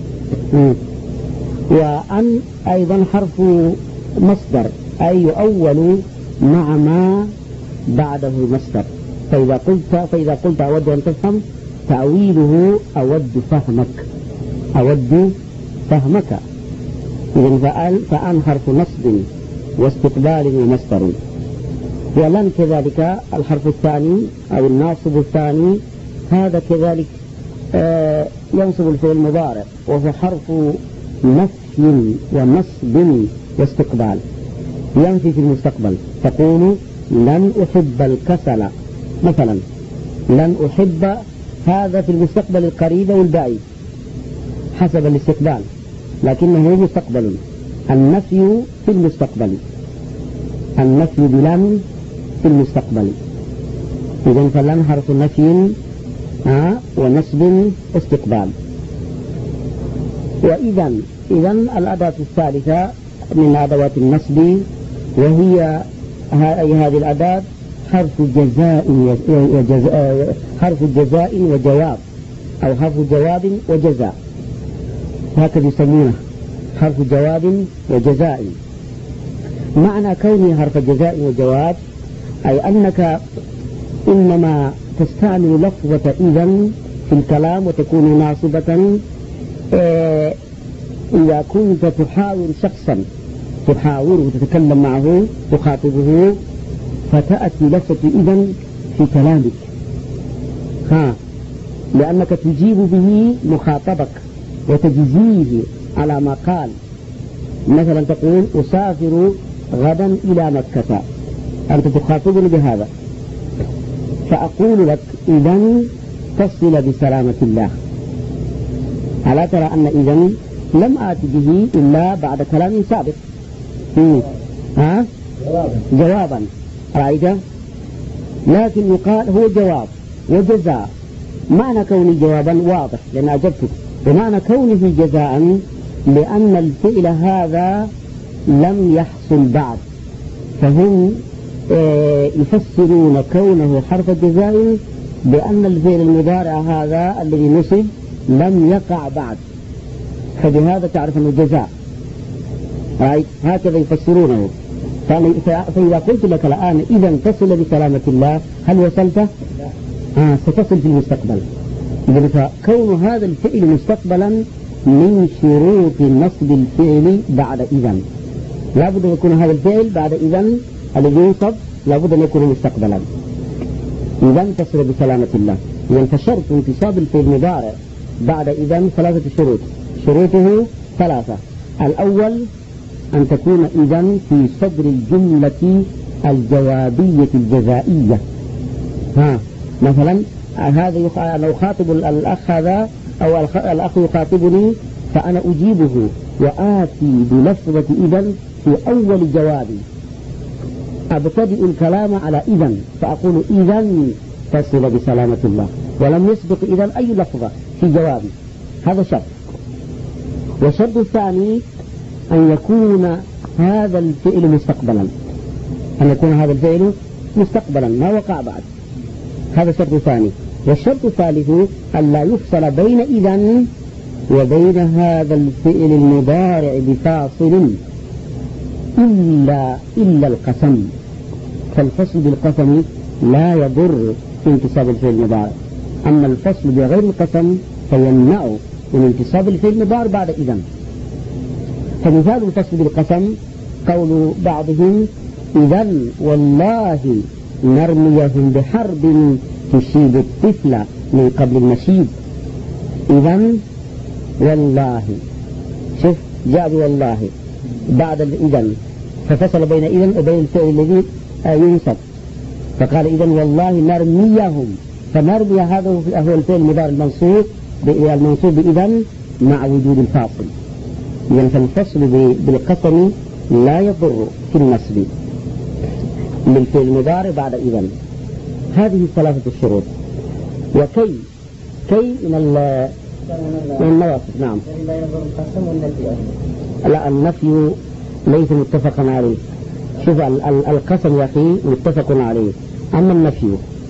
وأن أيضا حرف مصدر، أي يؤول مع ما بعده المصدر. فإذا قلت فإذا قلت أود أن تفهم تأويله أود فهمك، أود فهمك. إذن فأن فأن حرف نصب واستقبال ومصدر. ولن كذلك الحرف الثاني أو الناصب الثاني، هذا كذلك آه ينصب الفعل المضارع، وهو حرف نفي ونصب واستقبال، ينفي في المستقبل. تقول لن أحب الكسل مثلا، لن أحب، هذا في المستقبل القريب والبعيد حسب الاستقبال، لكنه مستقبل. النفي في المستقبل، النفي بلن في المستقبل. إذن فلن حرف نفي آه ونصب استقبال. وإذا إذن الأداة الثالثة من أدوات النصب، وهي أي هذه الأداة حرف جزاء وجزاء، حرف جزاء وجواب، أو حرف جواب وجزاء، هكذا يسمونه حرف جواب وجزاء. معنى كونه حرف جزاء وجواب أي أنك إنما تستعمل لفظة إذن في الكلام وتكون ناصبة إذا كنت تحاور شخصا، تحاوره وتتكلم معه تخاطبه، فتأتي لفظة إذن في في كلامك، ها، لأنك تجيب به مخاطبك وتجزيه على ما قال. مثلا تقول أسافر غدا إلى مكة، أنت تخاطبني بهذا، فأقول لك إذن تصل بسلامة الله. ألا ترى أن إذن لم آت به إلا بعد كلام سابق، ها؟ جوابا جوابا رأيت؟ لكن يقال هو جواب وجزاء. معنى كونه جوابا واضح لأن أجبتك، ومعنى كونه جزاء لأن الفعل هذا لم يحصل بعد، فهم يفسرون كونه حرف جزاء بأن الفعل المضارع هذا الذي نصب لم يقع بعد، فبهذا تعرف أنه جزاء. رأيت؟ هكذا يفسرونه. فإذا قلت لك الآن إذا تصل بسلامة الله، هل وصلت؟ آه ستصل في المستقبل. إذن فكون هذا الفعل مستقبلا من شروط نصب الفعل بعد إذن. لا بد أن يكون هذا الفعل بعد إذن الذي ينصب لا بد أن يكون مستقبلا. إذن تصل بسلامة الله. إذن فشرط انتصاب الفعل المضارع بعد إذن ثلاثة شروط، شروطه ثلاثة. الأول أن تكون إذن في صدر الجملة الجوابية الجزائية. ها مثلا هذا يخ... أنا أخاطب الأخ هذا أو الأخ يخاطبني فأنا أجيبه وآتي بلفظة إذن في أول جوابي، أبتدئ الكلام على إذن فأقول إذن تصل بسلامة الله، ولم يسبق إذن أي لفظة في جوابي. هذا شرط. والشرط الثاني أن يكون هذا الفعل مستقبلا، أن يكون هذا الفعل مستقبلا ما وقع بعد، هذا شرط ثاني. والشرط الثالث أن لا يفصل بين إذن وبين هذا الفعل المضارع بفاصل إلا إلا القسم، فالفصل بالقسم لا يضر في انتصاب الفعل المضارع، أما الفصل بغير القسم فيمنع من انتصاب الفعل المضارع بعد إذن. فمثال الفصل بالقسم قول بعضهم إذن والله نرميهم بحرب تشيب الطفل من قبل المشيب. إذن والله، شوف جاء والله بعد الإذن ففصل بين إذن وبين الفعل الذي ينصب، فقال إذن والله نرميهم، فنرمي هذا هو الفعل المضارع المنصوب المنصوب بإذن مع وجود الفاصل. إذن فالفصل بالقسم لا يضر في النصب للفعل المضارع بعد إذن. هذه ثلاثة الشروط. وكي كي من من النواصب. نعم. لا النفي ليس متفقا عليه. شوف القسم يا أخي متفق عليه، أما النفي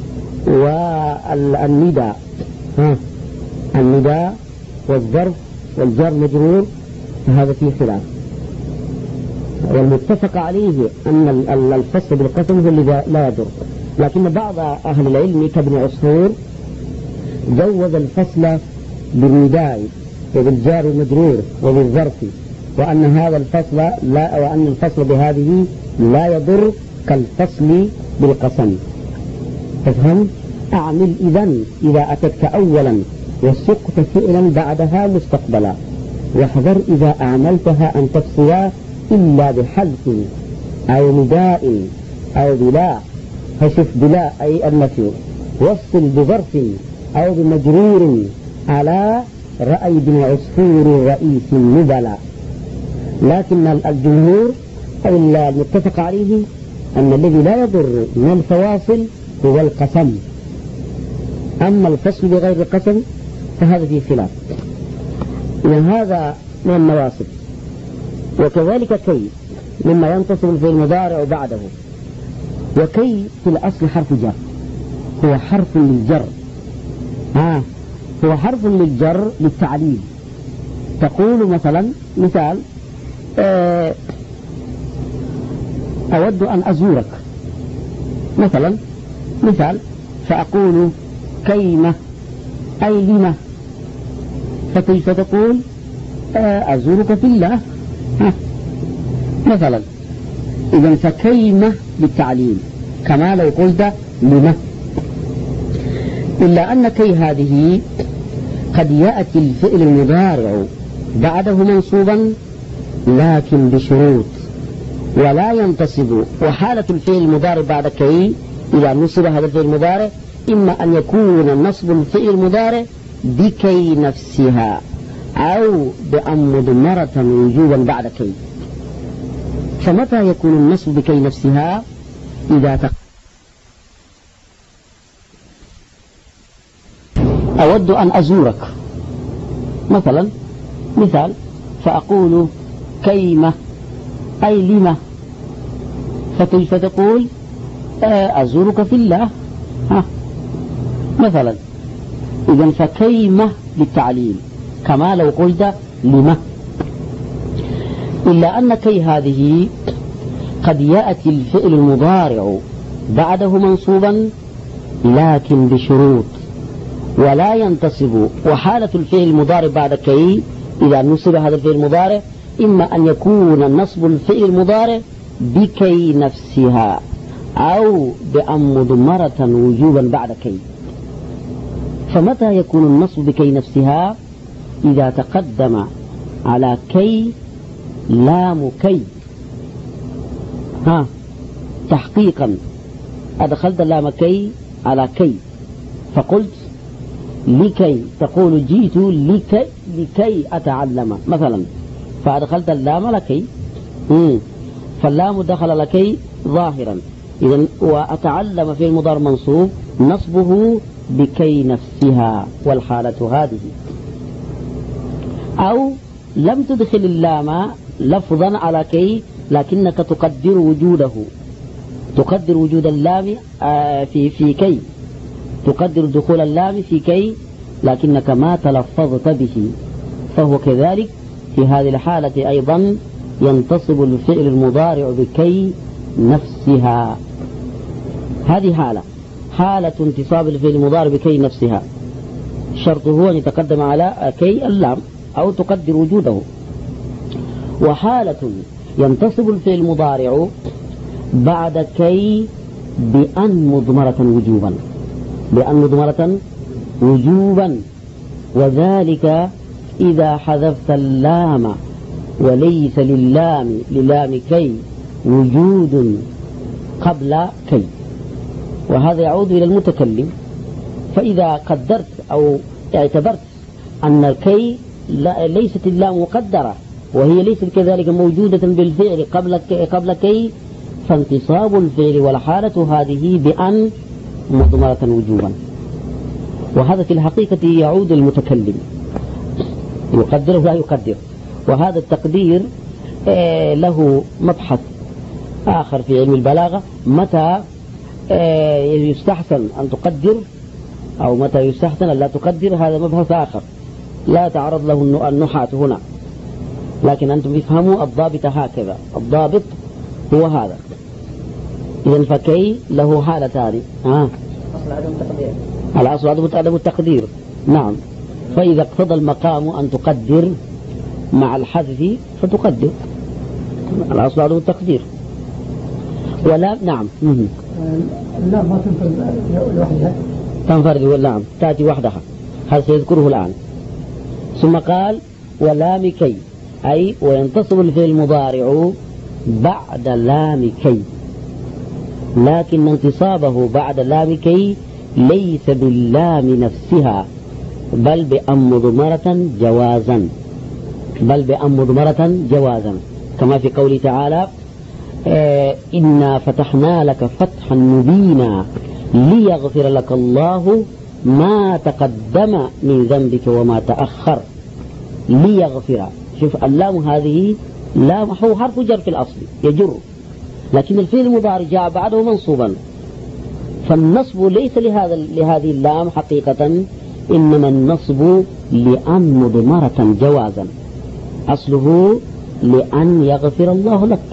والنداء ها النداء والظرف والجر مجرور فهذا فيه خلاف. والمتفق عليه أن الفصل بالقسم هو الذي لا يضر، لكن بعض أهل العلم كابن عصفور جوز الفصل بالنداء وبالجار المجرور وبالظرف، وأن هذا الفصل لا وأن الفصل بهذه لا يضر كالفصل بالقسم. تفهم؟ أعمل إذن إذا أتتك أولا وسقت فعلا بعدها مستقبلا، واحذر إذا أعملتها أن تفصلا إلا بحذف أو نداء أو بلا. فشوف بلا أي النفي، وصل بظرف أو بمجرور على رأي ابن عصفور رئيس النبلاء. لكن الجمهور أو المتفق عليه أن الذي لا يضر من الفواصل هو القسم، أما الفصل بغير القسم فهذا فيه خلاف. إذن هذا من النواصب. وكذلك كي مما ينتصب في المضارع بعده. وكي في الأصل حرف جر، هو حرف للجر. آه هو حرف للجر للتعليل. تقول مثلا مثال آه أود أن أزورك مثلا مثال فأقول كيمة أي لما، فكيف تقول آه أزورك في الله مثلا. إذن فكيمة بالتعليل كما لو قلت لما. إلا أن كي هذه قد يأتي الفعل المضارع بعده منصوبا لكن بشروط ولا ينتصب. وحالة الفعل المضارع بعد كي إذا نصب هذا الفعل المضارع إما أن يكون نصب الفعل المضارع بكي نفسها أو بأن مضمرة وجوبا بعد كي. فمتى يكون النصب بكي نفسها؟ إذا تق... أود أن أزورك مثلا، مثال، فأقول كيمة أي لما، فتقول أزورك في الله، ها مثلا. إذن فكيمة للتعليل كما لو قلت لما. إلا أن كي هذه قد يأتي الفعل المضارع بعده منصوبا لكن بشروط ولا ينتصب. وحالة الفعل المضارع بعد كي إذا نصب هذا الفعل المضارع إما أن يكون نصب الفعل المضارع بكي نفسها أو بأن مضمرة وجوبا بعد كي. فمتى يكون النصب بكي نفسها؟ إذا تقدم على كي لام كي، ها تحقيقا أدخلت لام كي على كي فقلت لكي، تقول جئت لكي لكي أتعلم مثلا، فأدخلت اللام لكي، فاللام دخل لكي ظاهرا. إذن وأتعلم في المضارع منصوب نصبه بكي نفسها، والحالة هذه. أو لم تدخل اللام لفظا على كي لكنك تقدر وجوده، تقدر وجود اللام في في كي، تقدر دخول اللام في كي لكنك ما تلفظت به، فهو كذلك. في هذه الحالة أيضا ينتصب الفعل المضارع بكي نفسها. هذه حالة حالة انتصاب الفعل المضارع بكي نفسها، شرطه أن يتقدم على كي اللام أو تقدر وجوده. وحالة ينتصب الفعل المضارع بعد كي بأن مضمرة وجوبا، بأن مضمرة وجوبا، وذلك إذا حذفت اللام وليس للام للام كي وجود قبل كي. وهذا يعود إلى المتكلم. فإذا قدرت أو اعتبرت أن كي ليست اللام مقدرة وهي ليست كذلك موجودة بالفعل قبل قبل كي، فانتصاب الفعل والحالة هذه بأن مضمرة وجوبا. وهذا في الحقيقة يعود للمتكلم، يقدر ولا يقدر. وهذا التقدير له مبحث آخر في علم البلاغة، متى يستحسن أن تقدر أو متى يستحسن أن لا تقدر، هذا مبحث آخر لا تعرض له النحاة هنا، لكن أنتم افهموا الضابط هكذا. الضابط هو هذا. إذن فكي له حالتان. آه. أصل عدم التقدير، الأصل عدم التقدير، نعم. فإذا اقتضى المقام أن تقدر مع الحذف فتقدر، الأصل عدم التقدير. ولا نعم لا ما تنفرد لوحدها، تنفرد واللام تأتي وحدها، هذا سيذكره الآن. ثم قال ولام كي، أي وينتصب الفعل المضارع بعد لام كي، لكن انتصابه بعد لام كي ليس باللام نفسها بل بأن مضمرة جوازا، بل بأن مضمرة جوازا، كما في قوله تعالى آه إنا فتحنا لك فتحا مبينا ليغفر لك الله ما تقدم من ذنبك وما تأخر. ليغفر، شوف اللام هذه لام هو حرف جر في الأصل يجر، لكن الفعل المضارع جاء بعده منصوبا، فالنصب ليس لهذا لهذه اللام حقيقة، إنما النصب لأن مضمرة جوازا، أصله لأن يغفر الله لك،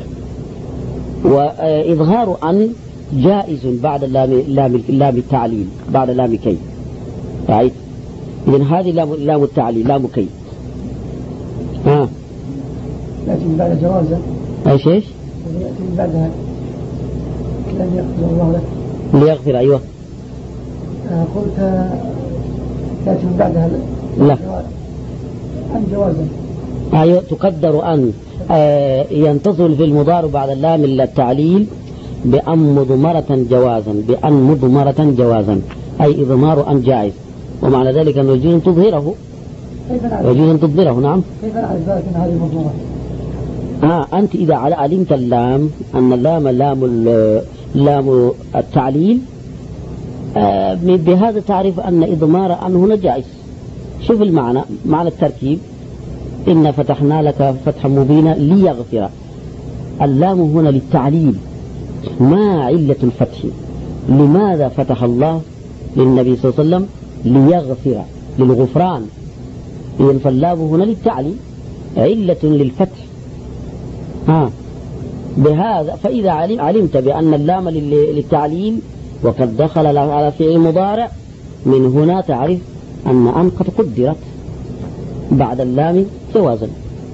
وإظهار أن جائز بعد اللام لام التعليل بعد لام كي. رأيت؟ إذن هذه لام لام التعليل لام كي. ها لكن بعد جوازا ايش ايش؟ بعدها لن يغفر الله لك. ليغفر، أيوه قلت تأتي من بعدها لا عن جوازا. أيوة تقدر أن آه ينتصل في المضارع بعد اللام التعليل بأن مضمرة جوازا، بأن مضمرة جوازا أي إضمار أن جائز، ومعنى ذلك أنه يجوز أن تظهره، يجوز أن تظهره. نعم. كيف نعرف ذلك أن هذه مضمرة؟ آه أنت إذا علمت اللام أن اللام لام لام التعليل آه بهذا تعرف أن إضمار أن هنا جائز. شوف المعنى، معنى التركيب: إن فتحنا لك فتحا مبينا ليغفر. اللام هنا للتعليل، ما علة الفتح؟ لماذا فتح الله للنبي صلى الله عليه وسلم؟ ليغفر، للغفران. إذن فاللام هنا للتعليل، علة للفتح. ها بهذا فإذا علمت بأن اللام للتعليل وقد دخل على فعل مضارع، من هنا تعرف أن أن قد قدرت بعد اللام جوازا.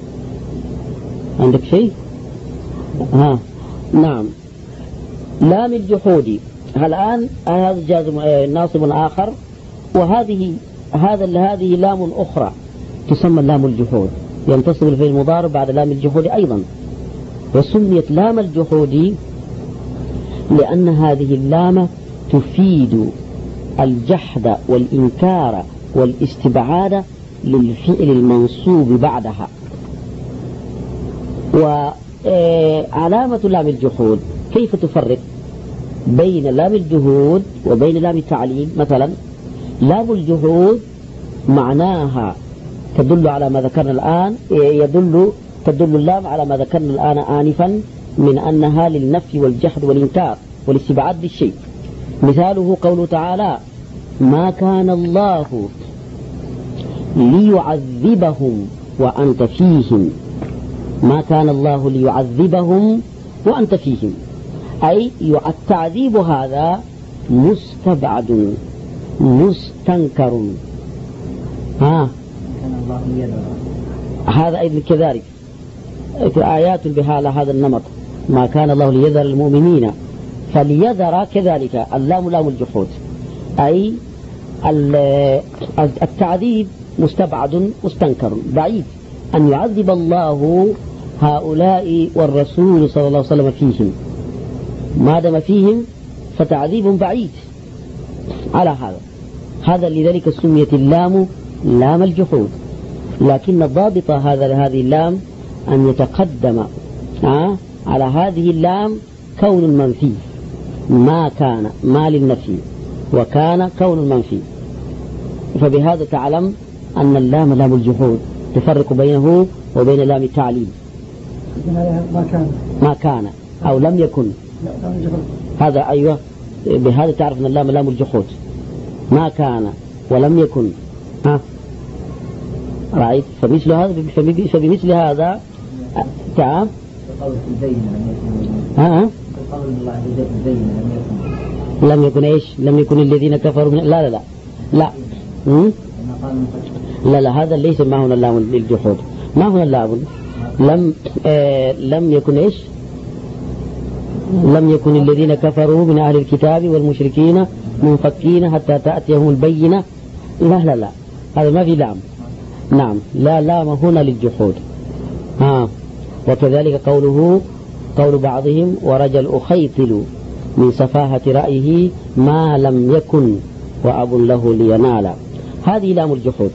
عندك شيء؟ ها نعم. لام الجحود الآن هذا جازم ناصب آخر، وهذه هذا هذه لام أخرى تسمى لام الجحود، ينتصب في المضارع بعد لام الجحود أيضا، وسميت لام الجحود لأن هذه اللام تفيد الجحد والإنكار والاستبعاد للفعل المنصوب بعدها. وعلامة لام الجحود كيف تفرق بين لام الجحود وبين لام التعليل؟ مثلا لام الجحود معناها تدل على ما ذكرنا الآن، يدل تدل اللام على ما ذكرنا الآن آنفا من أنها للنفي والجحد والإنكار والاستبعاد بالشيء. مثاله قوله تعالى: ما كان الله ليعذبهم وأنت فيهم. ما كان الله ليعذبهم وأنت فيهم، أي التعذيب هذا مستبعد مستنكر. ها كان الله ليذر، هذا أيضا كذلك آيات بها على هذا النمط. ما كان الله ليذر المؤمنين، فليذر كذلك اللام لام الجحود، أي التعذيب مستبعد مستنكر، بعيد أن يعذب الله هؤلاء والرسول صلى الله عليه وسلم فيهم، ما دام فيهم فتعذيب بعيد على هذا. هذا لذلك سميت اللام لام الجحود. لكن الضابط هذا هذه اللام أن يتقدم آه على هذه اللام كون المنفي، ما كان ما للنفي، وكان كون المنفي، فبهذا تعلم أن اللام لام الجحود تفرق بينه وبين لام التعليل. ما كان ما كان أو لم يكن، هذا أيوة، بهذا تعرف أن اللام لام الجحود، ما كان ولم يكن. ها رأيت؟ فمثل هذا فبمثل هذا تعال قول البين لم يكن، ها قول الله عز وجل البين لم يكن، لم يكن إيش؟ لم يكن الذين كفروا من... لا لا لا لا م? لا لا هذا ليس ما هنا اللام للجحود، ما هنا اللام لم آه لم يكن إيش؟ لم يكن الذين كفروا من أهل الكتاب والمشركين منفكين حتى تأتيهم البينة. لا لا لا هذا ما في لام. نعم لا لام هنا للجحود. ها وكذلك قوله قول بعضهم: ورجل أخيطل من سفاهة رأيه ما لم يكن وأب له لينال. هذه لام الجحود.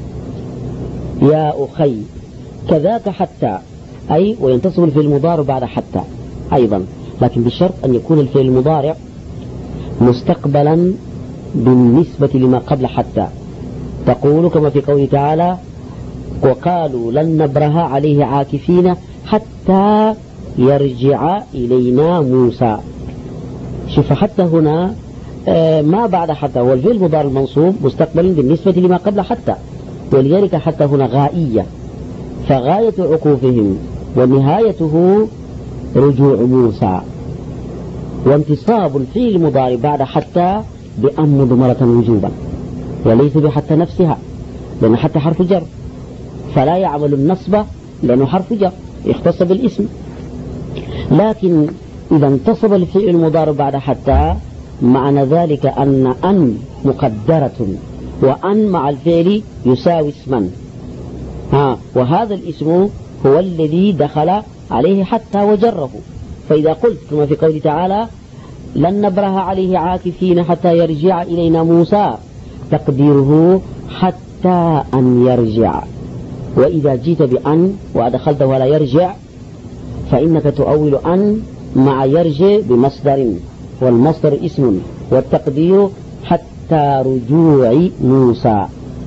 يا أخي كذاك حتى، أي وينتصب في المضارع بعد حتى أيضا، لكن بشرط أن يكون الفعل المضارع مستقبلا بالنسبة لما قبل حتى. تقول كما في قوله تعالى: وقالوا لن نبرها عليه عاكفين حتى يرجع إلينا موسى. شوف حتى هنا آه ما بعد حتى هو الفعل المضارع المنصوب مستقبلا بالنسبة لما قبل حتى، ولذلك حتى هنا غائية، فغاية عقوفهم ونهايته رجوع موسى. وانتصاب الفعل المضارع بعد حتى بأن مضمرة وجوبا، وليس بحتى نفسها، لأن حتى حرف جر فلا يعمل النصب لأنه حرف جر يختص بالاسم. لكن إذا انتصب الفعل المضارع بعد حتى معنى ذلك أن أن مقدرة، وأن مع الفعل يساوي اسما. ها وهذا الاسم هو الذي دخل عليه حتى وجره. فإذا قلت كما في قوله تعالى لن نبرح عليه عاكفين حتى يرجع إلينا موسى، تقديره حتى أن يرجع. وإذا جيت بأن وأدخلته ولا يرجع فإنك تؤول أن مع يرجع بمصدر، والمصدر اسم، والتقدير حتى رجوع موسى.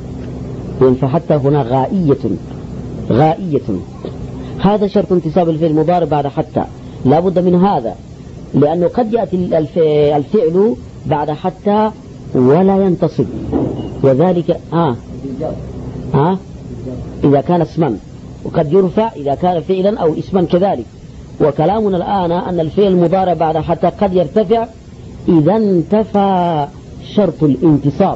فحتى هنا غائية غائية. هذا شرط انتساب الفعل المضارع بعد حتى، لا بد من هذا، لأنه قد يأتي الفعل بعد حتى ولا ينتصب، وذلك آه آه إذا كان اسما، وقد يرفع إذا كان فعلا أو اسما كذلك. وكلامنا الآن أن الفعل المضارع بعد حتى قد يرتفع إذا انتفى شرط الانتصاب.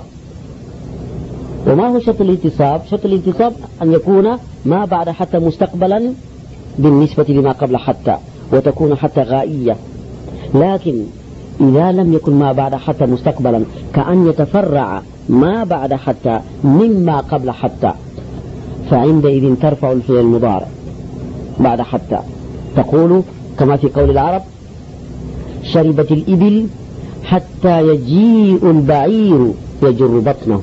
وما هو شرط الانتصاب؟ شرط الانتصاب أن يكون ما بعد حتى مستقبلا بالنسبة لما قبل حتى، وتكون حتى غائية. لكن إذا لم يكن ما بعد حتى مستقبلا، كأن يتفرع ما بعد حتى مما قبل حتى، فعندئذ ترفع الفعل المضارع بعد حتى، تقول كما في قول العرب شربت الإبل حتى يجيء البعير يجر بطنه.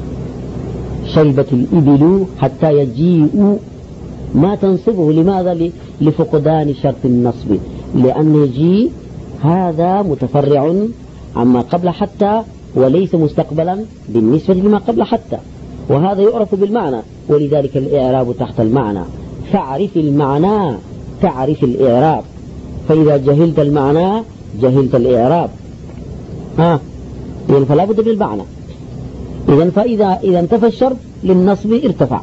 شربت الإبل حتى يجيء، ما تنصبه، لماذا؟ لفقدان شرط النصب، لأن يجيء هذا متفرع عما قبل حتى وليس مستقبلا بالنسبة لما قبل حتى، وهذا يعرف بالمعنى، ولذلك الإعراب تحت المعنى. فاعرف المعنى تعرف الإعراب، فإذا جهلت المعنى جهلت الإعراب. ها يعني فلا بد بالمعنى. إذن فإذا إذا انتفى الشرط للنصب ارتفع،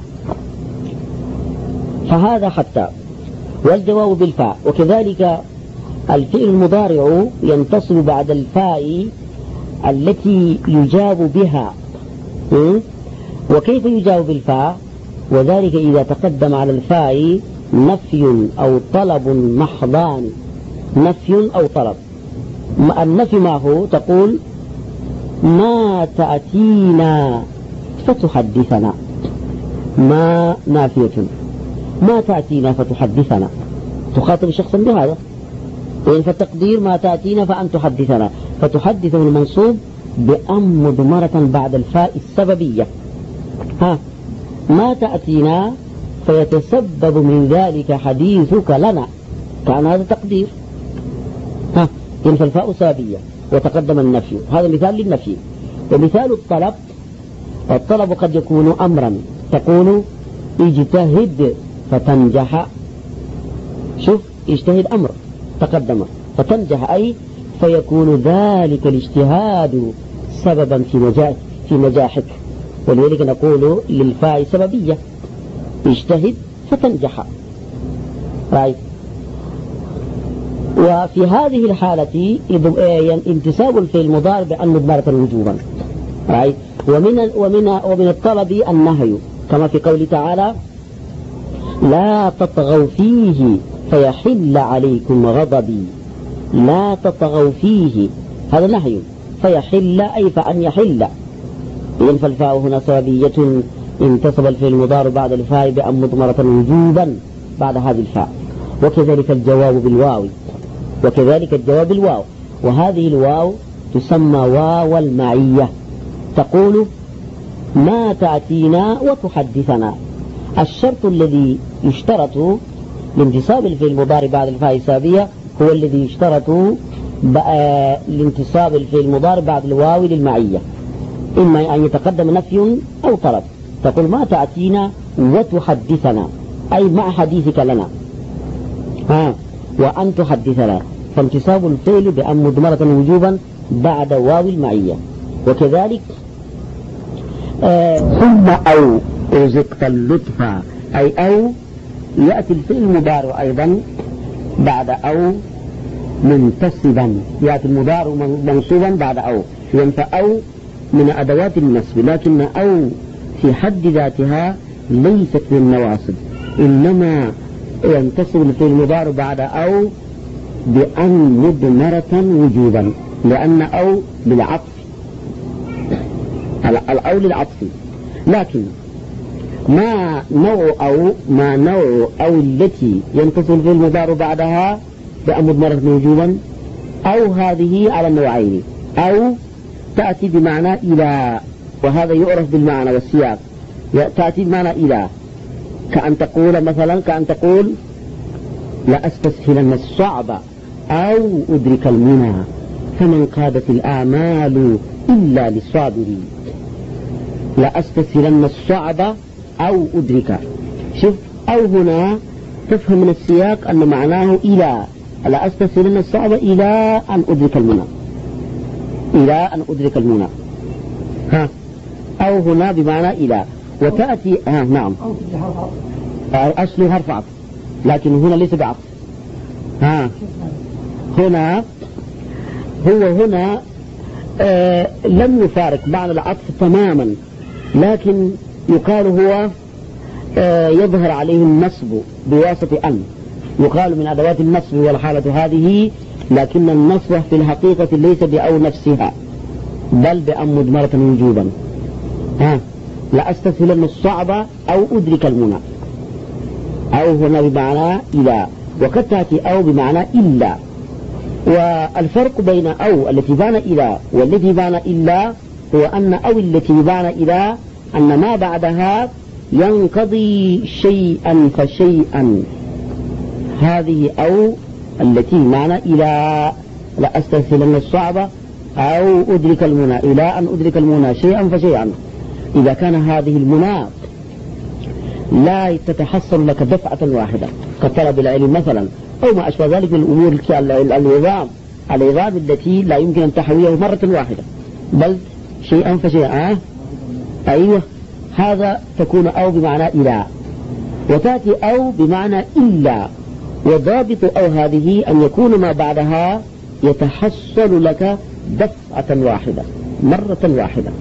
فهذا حتى. والجواب بالفاء. وكذلك الفعل المضارع ينتصب بعد الفاء التي يجاب بها. وكيف يجاب بالفاء؟ وذلك إذا تقدم على الفاء نفي أو طلب محضان. نفي أو طلب. النفي ما هو؟ تقول ما تأتينا فتحدثنا. ما نافية، ما تأتينا فتحدثنا، تخاطب شخصا بهذا. إن فالتقدير ما تأتينا فأن تحدثنا، فتحدثه المنصوب بأم مضمرة بعد الفاء السببية. ها ما تأتينا فيتسبب من ذلك حديثك لنا، كان هذا تقدير. ها إن فالفاء سببية وتقدم النفي، هذا مثال للنفي. ومثال الطلب، الطلب قد يكون أمرا، تقول اجتهد فتنجح. شوف اجتهد أمر تقدم، فتنجح أي فيكون ذلك الاجتهاد سببا في نجاح في نجاحك، ولذلك نقول للفاء سببية، اجتهد فتنجح. رايت. وفي هذه الحالة انتساب الفعل المضارع بأن مضمرة وجوبا. رايت. ومن ومن ومن الطلب النهي، كما في قوله تعالى لا تطغوا فيه فيحل عليكم غضبي. لا تطغوا فيه، هذا نهي، فيحل أي فأن يحل. إذن فالفاء هنا سببية، انتصب الفعل المضارع بعد الفاء بأن مضمرة وجوبا بعد هذه الفاء. وكذلك الجواب بالواو، وكذلك الجواب بالواو. وهذه الواو تسمى واو المعية، تقول ما تأتينا وتحدثنا. الشرط الذي يشترط لانتصاب الفعل المضارع بعد الفاء السابية هو الذي يشترط لانتصاب الفعل المضارع بعد الواو للمعية، إما أن يتقدم نفي أو طلب. تقول ما تأتينا وتحدثنا أي مع حديثك لنا، ها وأن تحدثنا، فانتصاب الفعل بأن مضمرة وجوبا بعد واو المعية. وكذلك آه ثم أو رزقت اللطف، أي أو يأتي الفعل المضارع أيضا بعد أو منتصبا، يأتي المضارع منصوبا بعد أو، فأو من أدوات النصب، لكن أو في حد ذاتها ليست من النواصب، إنما ينتصب الفعل المضارع بعد أو بأن مضمرة وجوبا. لأن أو للعطف، الأو للعطف. لكن ما نوع أو ما نوع أو التي ينقص الفعل المضارع بعدها بأن مضمرة وجوبا، أو هذه على النوعين، أو تأتي بمعنى إلى، وهذا يعرف بالمعنى والسياق، تأتي بمعنى إلى، كأن تقول مثلا كأن تقول لا أستسهلن الصعب أو أدرك المنى فمن قادت الآمال إلا للصابرين. لا أستسهلن الصعب أو أدرك. شوف أو هنا تفهم من السياق أن معناه إلى، لا أستسهلن الصعب إلى أن أدرك المنى، إلى أن أدرك المنى. ها أو هنا بمعنى إلى، وتأتي ها نعم أصله حرف عطف، لكن هنا ليس بعطف. ها هنا هو هنا آه لم يفارق معنى العطف تماما، لكن يقال هو آه يظهر عليه النصب بواسطة أن، يقال من أدوات النصب والحالة هذه، لكن النصب في الحقيقة ليس بأو نفسها بل بأن مضمرة وجوبا. ها لا أستسهلن الصعب أو أدرك المنى، أو هنا بمعنى إلى، وقد تأتي أو بمعنى إلا. والفرق بين أو التي بان إلى والتي بان إلا هو أن أو التي بان إلى أن ما بعدها ينقضي شيئا فشيئا، هذه أو التي معنى إلى لا أستسهلن الصعب أو أدرك المنى، إلى أن أدرك المنى شيئا فشيئا. إذا كان هذه المنى لا تتحصل لك دفعة واحدة كطلب العلم مثلا أو ما أشبه ذلك من الأمور العظام العظام التي لا يمكن أن تحويه مرة واحدة بل شيئا فشيئا. أيوة هذا تكون أو بمعنى إلى، وتأتي أو بمعنى إلا، وضابط أو هذه أن يكون ما بعدها يتحصل لك دفعة واحدة مرة واحدة،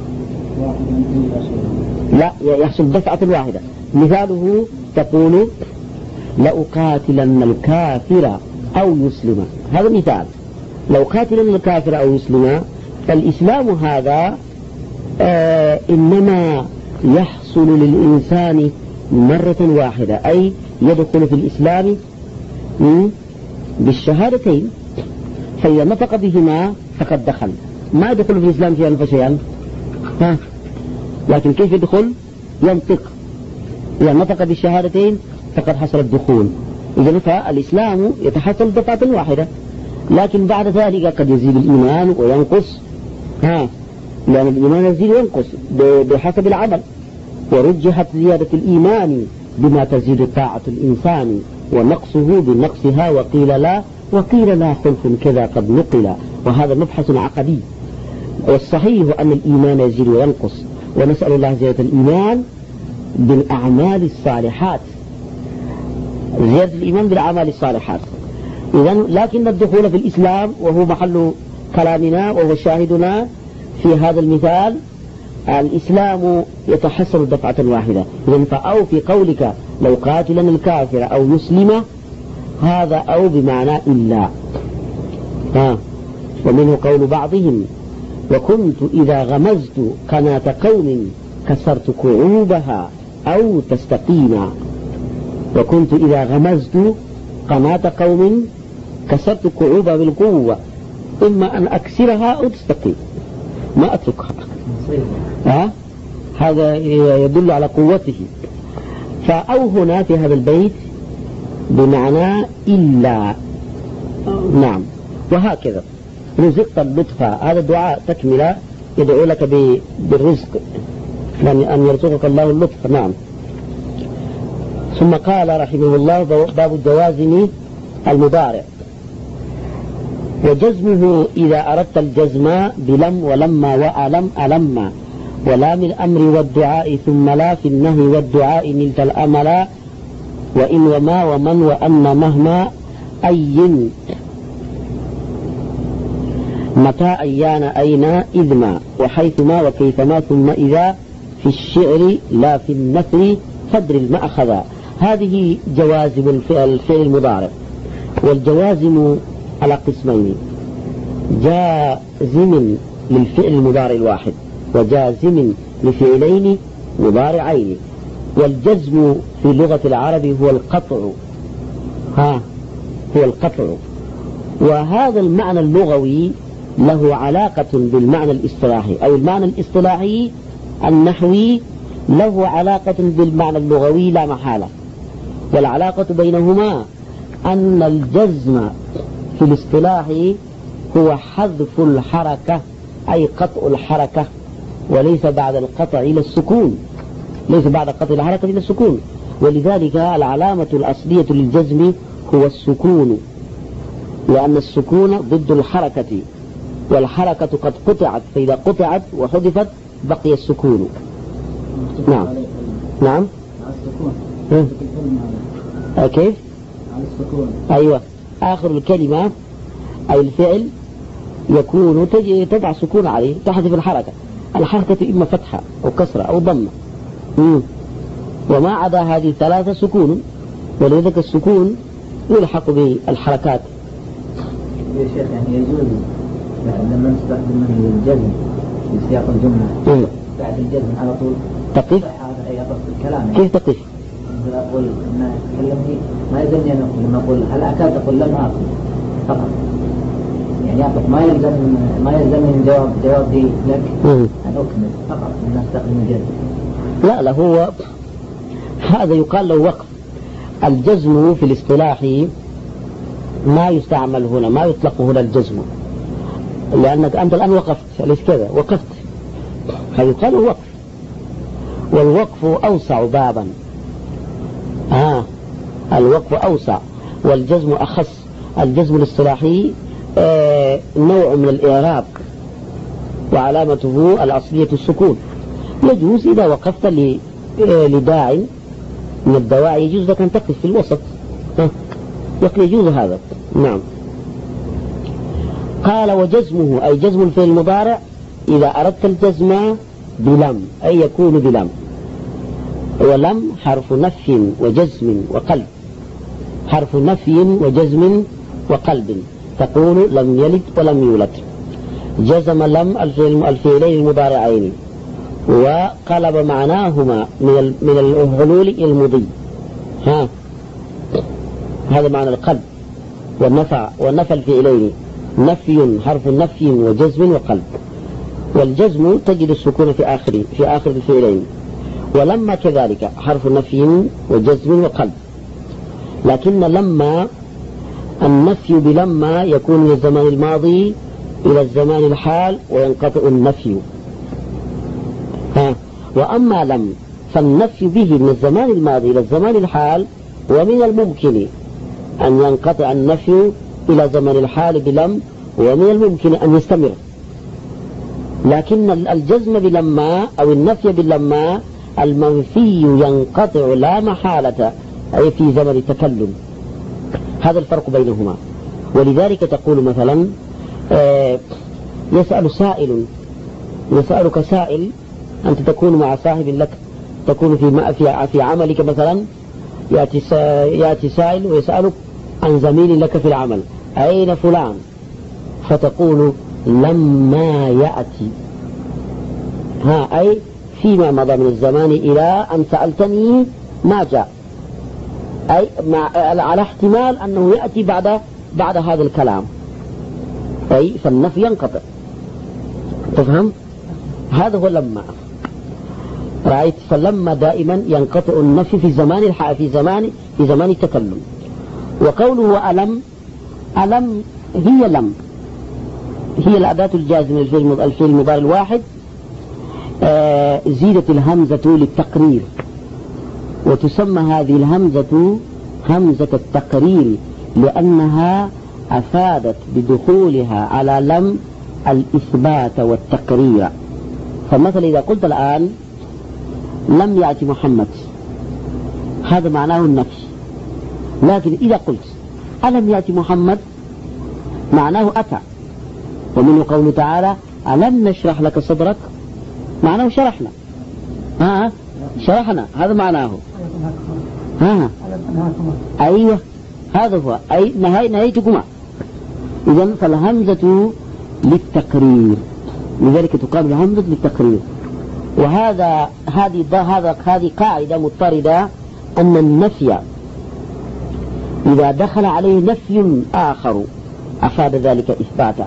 لا يحصل دفعة واحدة. مثاله تقول لأقاتلن الكافر أو يسلم، هذا مثال. لو قاتلن الكافر أو يسلم، فالإسلام هذا آه إنما يحصل للإنسان مرة واحدة، أي يدخل في الإسلام بالشهادتين، فإذا نطق بهما فقد دخل، ما يدخل في الإسلام شيئا فشيئا. ها لكن كيف يدخل؟ ينطق، إذا نطق بالشهادتين فقد حصل الدخول. إذا فالإسلام يتحصل دفعة واحدة، لكن بعد ذلك قد يزيد الإيمان وينقص، ها لأن الإيمان يزيد وينقص بحسب العمل، ورجحت زيادة الإيمان بما تزيد طاعة الإنسان ونقصه بنقصها، وقيل لا وقيل لا خلف كذا قد نقل، وهذا مبحث عقدي. والصحيح أن الإيمان يزيد وينقص، ونسأل الله زيادة الإيمان بالأعمال الصالحات، زيادة الإيمان بالأعمال الصالحات. إذن لكن الدخول في الإسلام وهو محل كلامنا وهو شاهدنا في هذا المثال، الإسلام يتحصل دفعة واحدة. إذن فأو في قولك لو قاتلن الكافر أو يسلم، هذا أو بمعنى إلا. ها ومنه قول بعضهم وكنت إذا غمزت قناة قوم كسرت كعوبها أو تستقيما. وكنت إذا غمزت قناة قوم كسرت كعوبها بالقوة، إما أن أكسرها أو تستقيم، ما أتركها. ها هذا يدل على قوته. فأو هنا في هذا البيت بمعنى إلا. نعم. وهكذا رزقت اللطف، هذا الدعاء تكملة يدعو لك بالرزق، يعني أن يرزقك الله اللطف. نعم. ثم قال رحمه الله باب الجوازم المضارع. وجزمه إذا أردت الجزم بلم ولما وألم ألم، ولام الأمر والدعاء ثم لا في النهي والدعاء نلت الأمل، وإن وما ومن وأن مهما أي متى أيان أين إذ ما وحيثما وكيفما ثم إذا في الشعر لا في النثر فدر المأخذ. هذه جوازم الفعل المضارع. والجوازم على قسمين: جازم للفعل المضارع الواحد وجازم لفعلين مضارعين. والجزم في لغة العرب هو القطع، ها هو القطع. وهذا المعنى اللغوي له علاقة بالمعنى الاصطلاحي، أو المعنى الاصطلاحي النحوي له علاقة بالمعنى اللغوي لا محالة. والعلاقة بينهما أن الجزم في الاصطلاح هو حذف الحركة، أي قطع الحركة، وليس بعد القطع إلى السكون، ليس بعد قطع الحركة إلى السكون. ولذلك العلامة الأصلية للجزم هو السكون، لأن السكون ضد الحركة، والحركة قد قطعت، فإذا قطعت وحذفت بقي السكون. نعم نعم كيف؟ أيوة، آخر الكلمة أي الفعل يكون تضع سكون عليه تحذف الحركة. الحركة إما فتحة أو كسرة أو ضمة، وما عدا هذه الثلاثة سكون، ولذلك السكون يلحق بالحركات. يا شيخ يعني يجوز لما نستخدم الجزم في سياق الجملة بعد الجزم على طول تقف؟ الكلام كيف تقف؟ أقول ما تكلمني ما يلزمني أن أقول، لما أقول هل أكاد أقول لم أقل فقط، يعني أقف ما يلزم ما يلزمني من جواب جوابي لك أن أكمل فقط أن أستخدم الجزم. لا لا، هو هذا يقال له وقف. الجزم في الاصطلاح ما يستعمل هنا، ما يطلق هنا الجزم، لأنك أنت الآن وقفت، أليس كذا؟ وقفت، هذا يقال له وقف. والوقف أوسع بابا، آه الوقف أوسع والجزم أخص. الجزم الاصطلاحي آه نوع من الإعراب وعلامته الأصلية السكون. يجوز إذا وقفت لداع من الدواعي يجوز لك أن تقف في الوسط، آه يجوز هذا. نعم. قال وجزمه أي جزم الفعل المضارع إذا أردت الجزم بلم، أي يكون بلم. ولم حرف نفي وجزم وقلب، حرف نفي وجزم وقلب، تقول لم يلد ولم يولد. جزم لم الفعلين المضارعين وقلب معناهما من من الحلول المضي، ها هذا معنى القلب. والنفع والنفى الفعلين نفي حرف نفي وجزم وقلب. والجزم تجد السكون في آخر في آخر الفعلين. ولما كذلك حرف نفي وجزم وقلب، لكن لما النفي بلما يكون من الزمان الماضي إلى الزمان الحال وينقطع النفي، ها. وأما لم فالنفي به من الزمان الماضي إلى الزمان الحال، ومن الممكن أن ينقطع النفي إلى زمن الحال بلم، ومن الممكن أن يستمر. لكن الجزم بلما أو النفي بلما المنفي ينقطع لا محالة، أي في زمن التكلم. هذا الفرق بينهما. ولذلك تقول مثلا آه يسأل سائل، يسألك سائل، أنت تكون مع صاحب لك، تكون في في في عملك مثلا، يأتي يأتي سائل ويسألك عن زميل لك في العمل، أين فلان؟ فتقول لما يأتي، ها أي فيما مضى من الزمان إلى أن سألتني ما جاء، أي مع على احتمال أنه يأتي بعد بعد هذا الكلام، أي فالنفي ينقطع. تفهم؟ هذا هو لما رأيت. فلما دائما ينقطع النفي في زمان الحال، في زمان في زمان التكلم. وقوله ألم، ألم هي لم، هي الأداة الجازمة للفعل المضارع الواحد، آه زيدت الهمزة للتقرير، وتسمى هذه الهمزة همزة التقرير لأنها أفادت بدخولها على لم الإثبات والتقرير. فمثلا إذا قلت الآن لم يأتي محمد، هذا معناه النفي. لكن إذا قلت ألم يأتي محمد معناه أتى. ومنه قوله تعالى ألم نشرح لك صدرك، معناه شرحنا، ها شرحنا، هذا معناه، ها أيوة هذا هو، أي نهي نهيتكما. إذن فالهمزة للتقرير، لذلك تقال الهمزة للتقرير. وهذا هذه هذا هذه قاعدة مضطردة، أن النفي إذا دخل عليه نفي آخر أفاد ذلك إثباتا،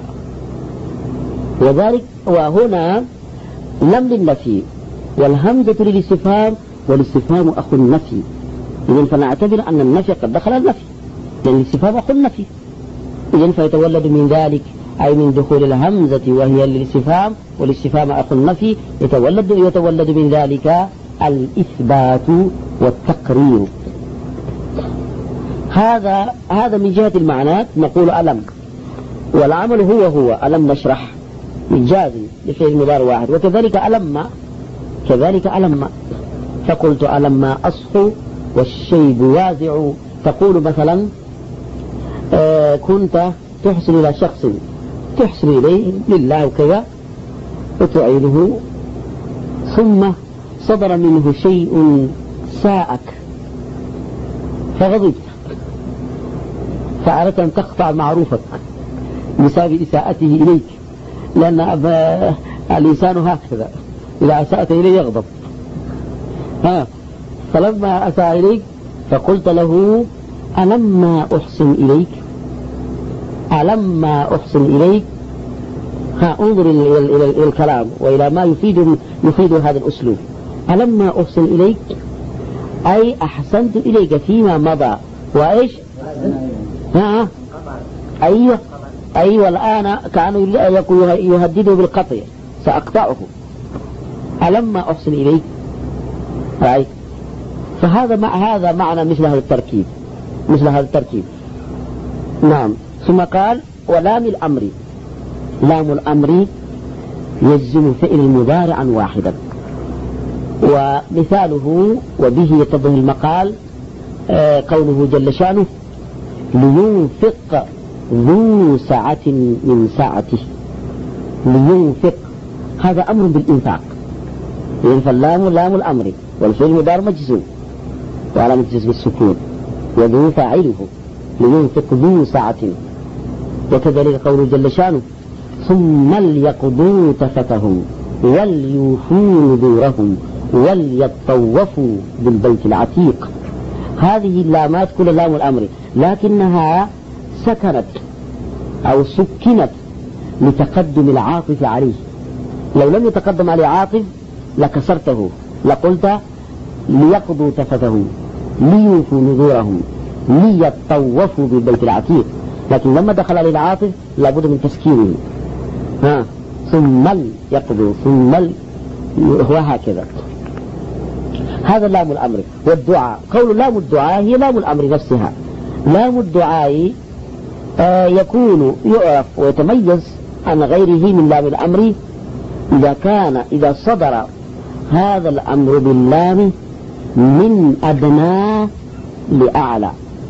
وذلك وهنا لم للنفي والهمزة للاستفهام، والاستفهام أخو النفي. إذن فنعتبر أن النفي قد دخل النفي، لأن الاستفهام أخو النفي. إذن فيتولد من ذلك أي من دخول الهمزة وهي للاستفهام، والاستفهام أخو النفي، يتولد يتولد من ذلك الإثبات والتقرير. هذا هذا من جهة المعنى نقول ألم، والعمل هو هو ألم نشرح الجازم لفعل مضارع واحد، وكذلك ألم كذلك ألم. فقلت ألم أصحو والشيب وازع، تقول مثلا آه كنت تحسن إلى شخص، تحسن إليه لله وكذا وتعينه، ثم صدر منه شيء ساءك فغضبت، فأردت أن تقطع معروفك بسبب إساءته إليك، لأن الإنسان هكذا إذا أساءت إليه يغضب. ها فلما أساء إليك فقلت له ألما أحسن إليك، ألما أحسن إليك. ها انظر إلى, إلى, إلى الكلام وإلى ما يفيد يفيد هذا الأسلوب. ألما أحسن إليك أي أحسنت إليك فيما مضى، وإيش ها أيوة أيوة الآن كانوا يهدده بالقطع، سأقطعه. ألما أحسن إليك رأيت. فهذا مع هذا معنى مثل هذا التركيب، مثل هذا التركيب. نعم. ثم قال ولام الأمر، لام الأمر يجزم فعل المضارعا واحدا، ومثاله وبه يتضح المقال آه قوله جل شأنه لينفق ذو سعة من سعته. لينفق هذا أمر بالإنفاق، يعني فاللام لام الأمر والفعل المضارع مجزوم وعلامة جزم السكون، وذو فاعله لينفق ذو سعة. وكذلك قوله جل شأنه ثم ليقضوا تفتهم وليوفوا نذورهم وليطوفوا بالبيت العتيق. هذه اللامات كل لام الأمر، لكنها سكنت أو سكنت لتقدم العاطف عليه. لو لم يتقدم عليه عاطف لكسرته، لقلت ليقضوا تفتهم ليوفوا نذورهم ليطوفوا بالبيت العتيق، لكن لما دخل عليه العاطف لابد من تسكينه. ها ثم يقضوا ثم هو هكذا. هذا لام الأمر. والدعاء قول لام الدعاء هي لام الأمر نفسها. لام الدعاء آه يكون يعرف ويتميز عن غيره من لام الأمر إذا كان إذا صدر هذا الأمر باللام من أدنى لأعلى،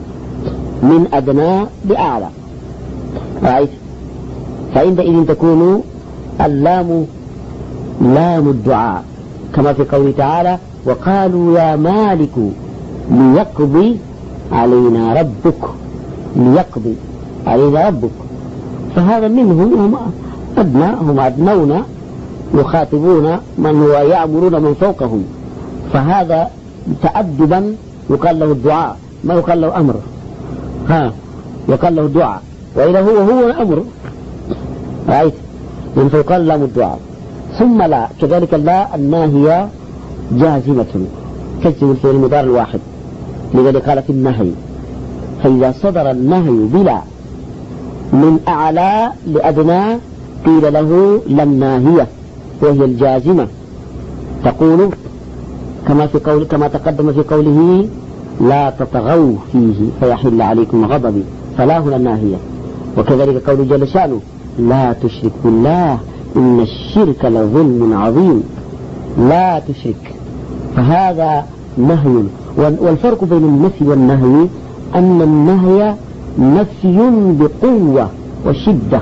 من أدنى لأعلى. رأيت؟ فعندئذ تكون اللام لام الدعاء، كما في قوله تعالى وقالوا يا مالك ليقضي علينا ربك، ليقضي علينا ربك. فهذا منهم هم أدنى، هم أدنون يخاطبون من هو يأمرون من فوقهم، فهذا تأدبا يقال له الدعاء، ما يقال له أمر. ها يقال له الدعاء، وإذا هو هو الأمر. رأيت؟ من فيقال لام الدعاء. ثم لا كذلك لا الناهية جازمة تجزم الفعل المضارع الواحد، لذلك قال في النهي فإذا صدر النهي بلا من أعلى لأدنى قيل له لم ناهية وهي الجازمة، تقول كما في قول كما تقدم في قوله لا تطغوا فيه فيحل عليكم غضبي، فلا هنا الناهية. وكذلك قول جل شأنه لا تشرك بالله إن الشرك لظلم عظيم، لا تشرك. فهذا نهي. والفرق بين النفي والنهي أن النهي نفي بقوة وشدة،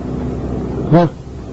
ها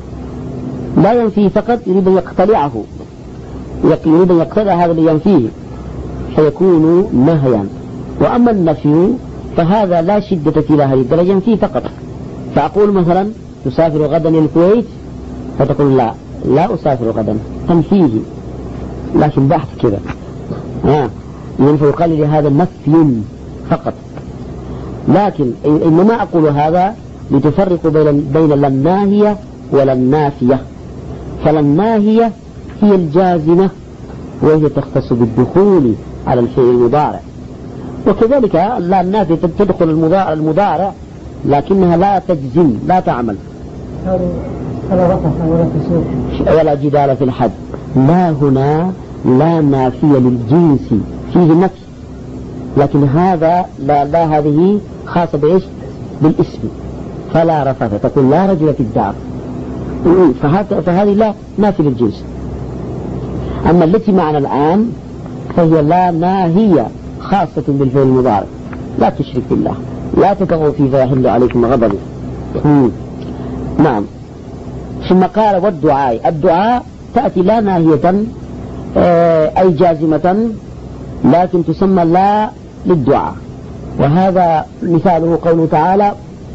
لا ينفيه فقط، يريد أن يقتلعه، يريد أن يقتلع هذا اللي ينفيه فيكون نهيا. وأما النفي فهذا لا شدة في هذه الدرجة، ينفيه فقط. فأقول مثلا تسافر غدا إلى الكويت؟ فتقول لا لا أسافر غدا، تنفيه، لكن بحث كذا ها ينفع يقال لي هذا نفي فقط. لكن إنما أقول هذا لتفرق بين بين الناهية ولا النافية. فالناهية هي الجازمة وهي تختص بالدخول على الفعل المضارع، وكذلك لا النافية تدخل المضارع المضارع لكنها لا تجزم لا تعمل. فلا رفع ولا تسوق ولا جدال في الحد. لا هنا لا نافية للجنس فيه نفي، لكن هذا لا, لا هذه خاصة بإيش؟ بالاسم. فلا رفث تقول لا رجل في الدار، فهذه لا نافية للجنس. أما التي معنا الآن فهي لا ناهية خاصة بالفعل المضارع. لا تشرك بالله، لا تطغوا في فيحل عليكم غضبه. نعم. ثم قال والدعاء، الدعاء تأتي لا ناهية أي جازمة، لكن تسمى لا للدعاء. وهذا مثاله قوله تعالى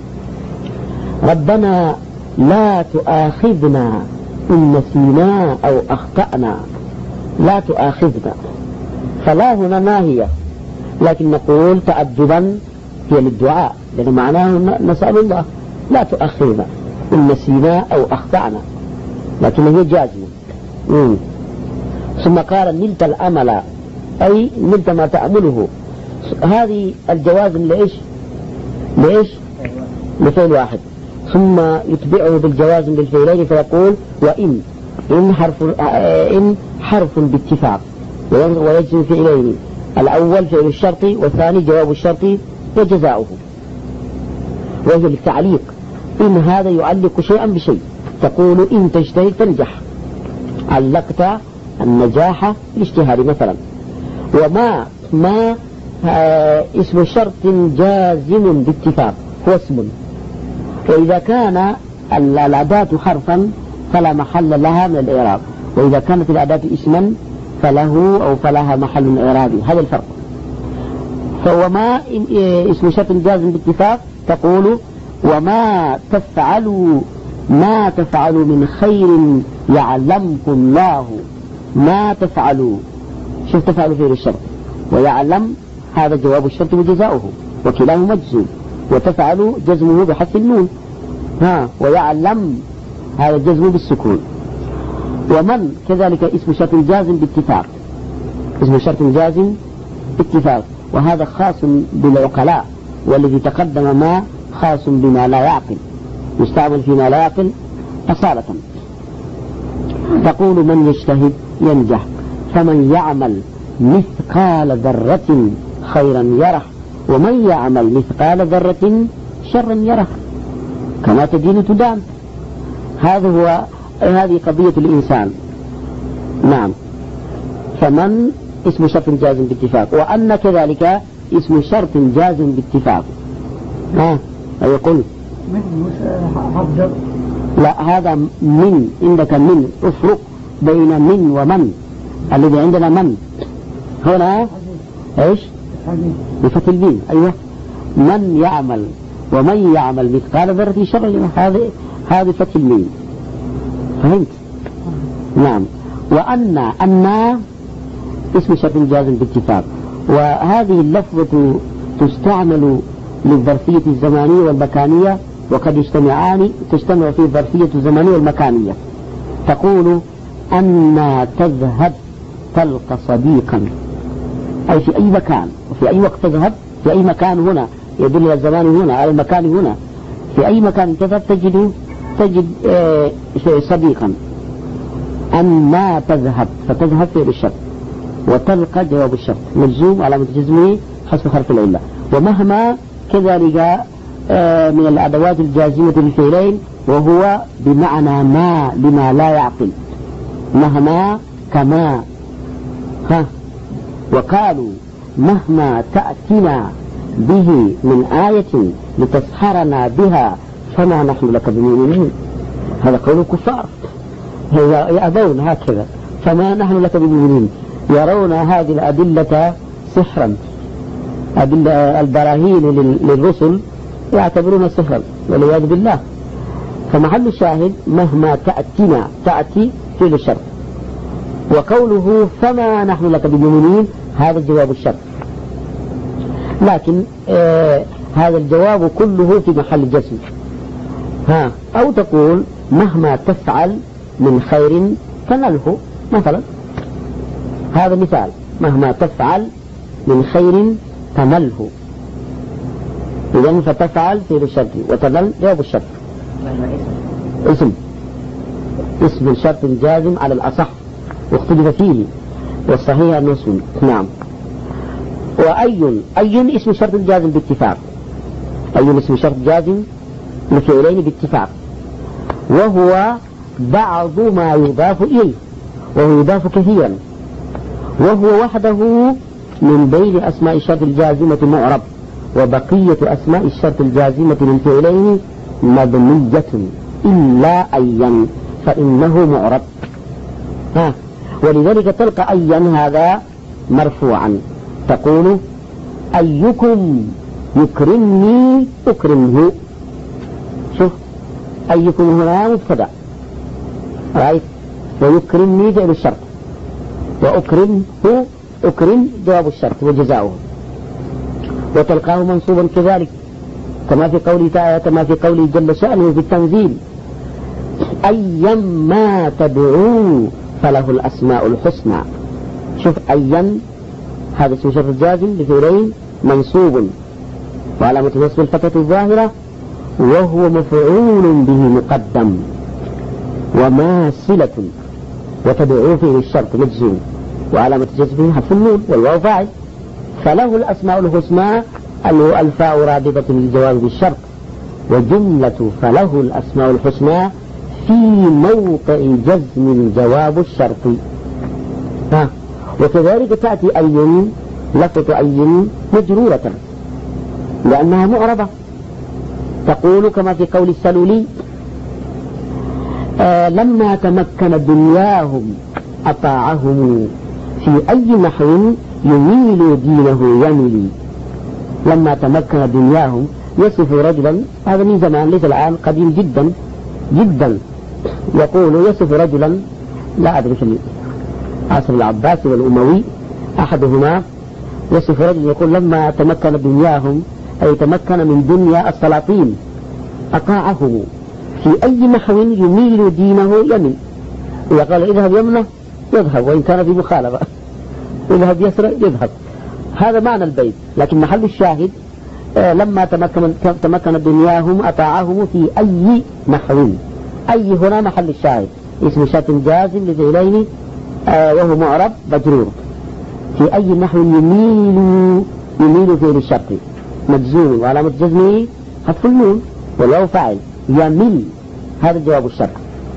ربنا لا تؤاخذنا إن نسينا أو أخطأنا. لا تؤاخذنا، فلا هنا ناهية، لكن نقول تأدبا هي للدعاء، لأن معناه نسأل الله لا تؤاخذنا إن نسينا أو أخطأنا، لكن هي جازمة. مم. ثم قال نلت الأمل أي نلت ما تأمله. هذه الجوازم لإيش؟ لإيش؟ لفعل واحد، ثم يتبعه بالجوازم للفعلين فيقول وإن إن حرف إن حرف باتفاق ويجزم فعلين، الأول فعل الشرط والثاني جواب الشرط وجزاؤه. وهي للتعليق، إن هذا يعلق شيئا بشيء، تقول إن تجتهد تنجح، علقت النجاح الاجتهاد مثلا. وما ما اسم شرط جازم باتفاق هو اسم، وإذا كان الأداة حرفا فلا محل لها من الإعراب، وإذا كانت الأداة اسما فله أو فلها محل إعرابي. هذا الفرق. فوما اسم شرط جازم باتفاق تقول وما تفعلوا ما تفعلوا من خير يعلمه الله. ما تفعلوا، شوف تفعلوا فيه الشرط، ويعلم هذا جواب الشرط وجزاؤه، وكلاهما مجزوم، وتفعلوا جزمه بحذف النون، ها ويعلم هذا جزمه بالسكون. ومن كذلك اسم شرط جازم باتفاق، اسم شرط جازم باتفاق، وهذا خاص بالعقلاء، والذي تقدم ما خاص بما لا يعقل، يستعمل فيما لا يعقل أصالة. تقول من يجتهد ينجح، فمن يعمل مثقال ذرة خيرا يره، ومن يعمل مثقال ذرة شرا يره، كما تدين تدان. هذا هو هذه قضية الإنسان. نعم. فمن اسم شرط جازم باتفاق، وأن كذلك اسم شرط جازم باتفاق. ها يقول من حرف جر. لا هذا من، عندك من، افرق بين من ومن. الذي عندنا من هنا ايش؟ بفتح الميم. ايوه من يعمل ومن يعمل مثقال ذرة شر، هذه هذه فتح الميم. فهمت؟ نعم. وأن أن اسم شرط جازم باتفاق، وهذه اللفظة تستعمل للظرفية الزمانية والمكانية، وقد يجتمعان، تجتمع في الظرفية الزمانية والمكانية. تقول أن تذهب تلقى صديقا، أي في أي مكان وفي أي وقت تذهب، في أي مكان هنا يدل على الزمان هنا على المكان هنا، في أي مكان تذهب تجد تجد آه صديقا. أن تذهب فتذهب فعل الشرط، وتلقى جواب الشرط مجزوم على متجزمه حسب حرف العلة. ومهما كذلك آه من الأدوات الجازمة للفعلين، وهو بمعنى ما لما لا يعقل، مهما كما. ها وقالوا مهما تأتنا به من آية لتسحرنا بها فما نحن لك بمؤمنين. هذا قول الكفار، يأبون هكذا، فما نحن لك بمؤمنين، يرون هذه الأدلة سحرا، أدلة البراهين للرسل يعتبرون سحرا والعياذ بالله. فمحل الشاهد مهما تأتنا تأتي فعل الشرط، وقوله فما نحن لك بمؤمنين هذا جواب الشرط، لكن آه هذا الجواب كله في محل جزم. ها أو تقول مهما تفعل من خير تنله مثلا، هذا مثال، مهما تفعل من خير تنله، إذن فتفعل فعل الشرط وتنل جواب الشرط. اسم اسم الشرط الجازم على الأصح واختلف فيه، والصحيح أنه اسم. نعم. وأي أي اسم شرط جازم باتفاق، أي اسم شرط جازم لفعلين باتفاق، وهو بعض ما يضاف إليه، وهو يضاف كثيرا، وهو وحده من بين أسماء الشرط الجازمة معرب، وبقية أسماء الشرط الجازمة للفعلين مبنية إلا أيا فإنه معرب. ها ولذلك تلقى أيا هذا مرفوعا، تقول أيكم يكرمني أكرمه. شوف أيكم هنا مبتدأ، رأيت، ويكرمني فعل الشرط، وأكرمه أكرم جواب الشرط وجزاؤه، وتلقاه منصوبا كذلك كما في قوله تعالى، كما في قوله جل شأنه في التنزيل أيما تدعوا فله الأسماء الحسنى. شوف أيا هذا اسم شرط جازم بفعلين منصوب وعلامة نصب الفتحة الظاهرة، وهو مفعول به مقدم وماثلة، وتدعو فيه الشرط مجزوم وعلامة جزمه حذف النون والواو فاعل، فله الأسماء الحسنى الفاء رابطة للجواب بالشرط، وجملة فله الأسماء الحسنى في موقع جزم جواب الشرط. ها وكذلك تأتي أي، لفظة أي مجرورة لأنها معربة، تقول كما في قول السلولي آه لما تمكن دنياهم أطاعهم في أي نحو يميل دينه يميل. لما تمكن دنياهم يصف رجلا، هذا من زمان ليس الآن، قديم جدا جدا، يقول يصف رجلا لا أدري في عصر العباسي والأموي أحدهما، يصف رجل يقول لما تمكن دنياهم أي تمكن من دنيا السلاطين أطاعهم في أي نحو يميل دينه يميل، إذا قال اذهب يمنه يذهب وإن كان في مخالفة، اذهب يسرى يذهب، هذا معنى البيت. لكن محل الشاهد آه لما تمكن تمكن دنياهم أطاعهم في أي نحو، أي هنا محل الشاهد اسم شرط جازم لفعلين آه وهو معرب مجرور، في أي نحو يميل يميل فعل الشرط مجزوم وعلامة جزمه حذف النون والواو فاعل يميل، هذا جواب الشرط.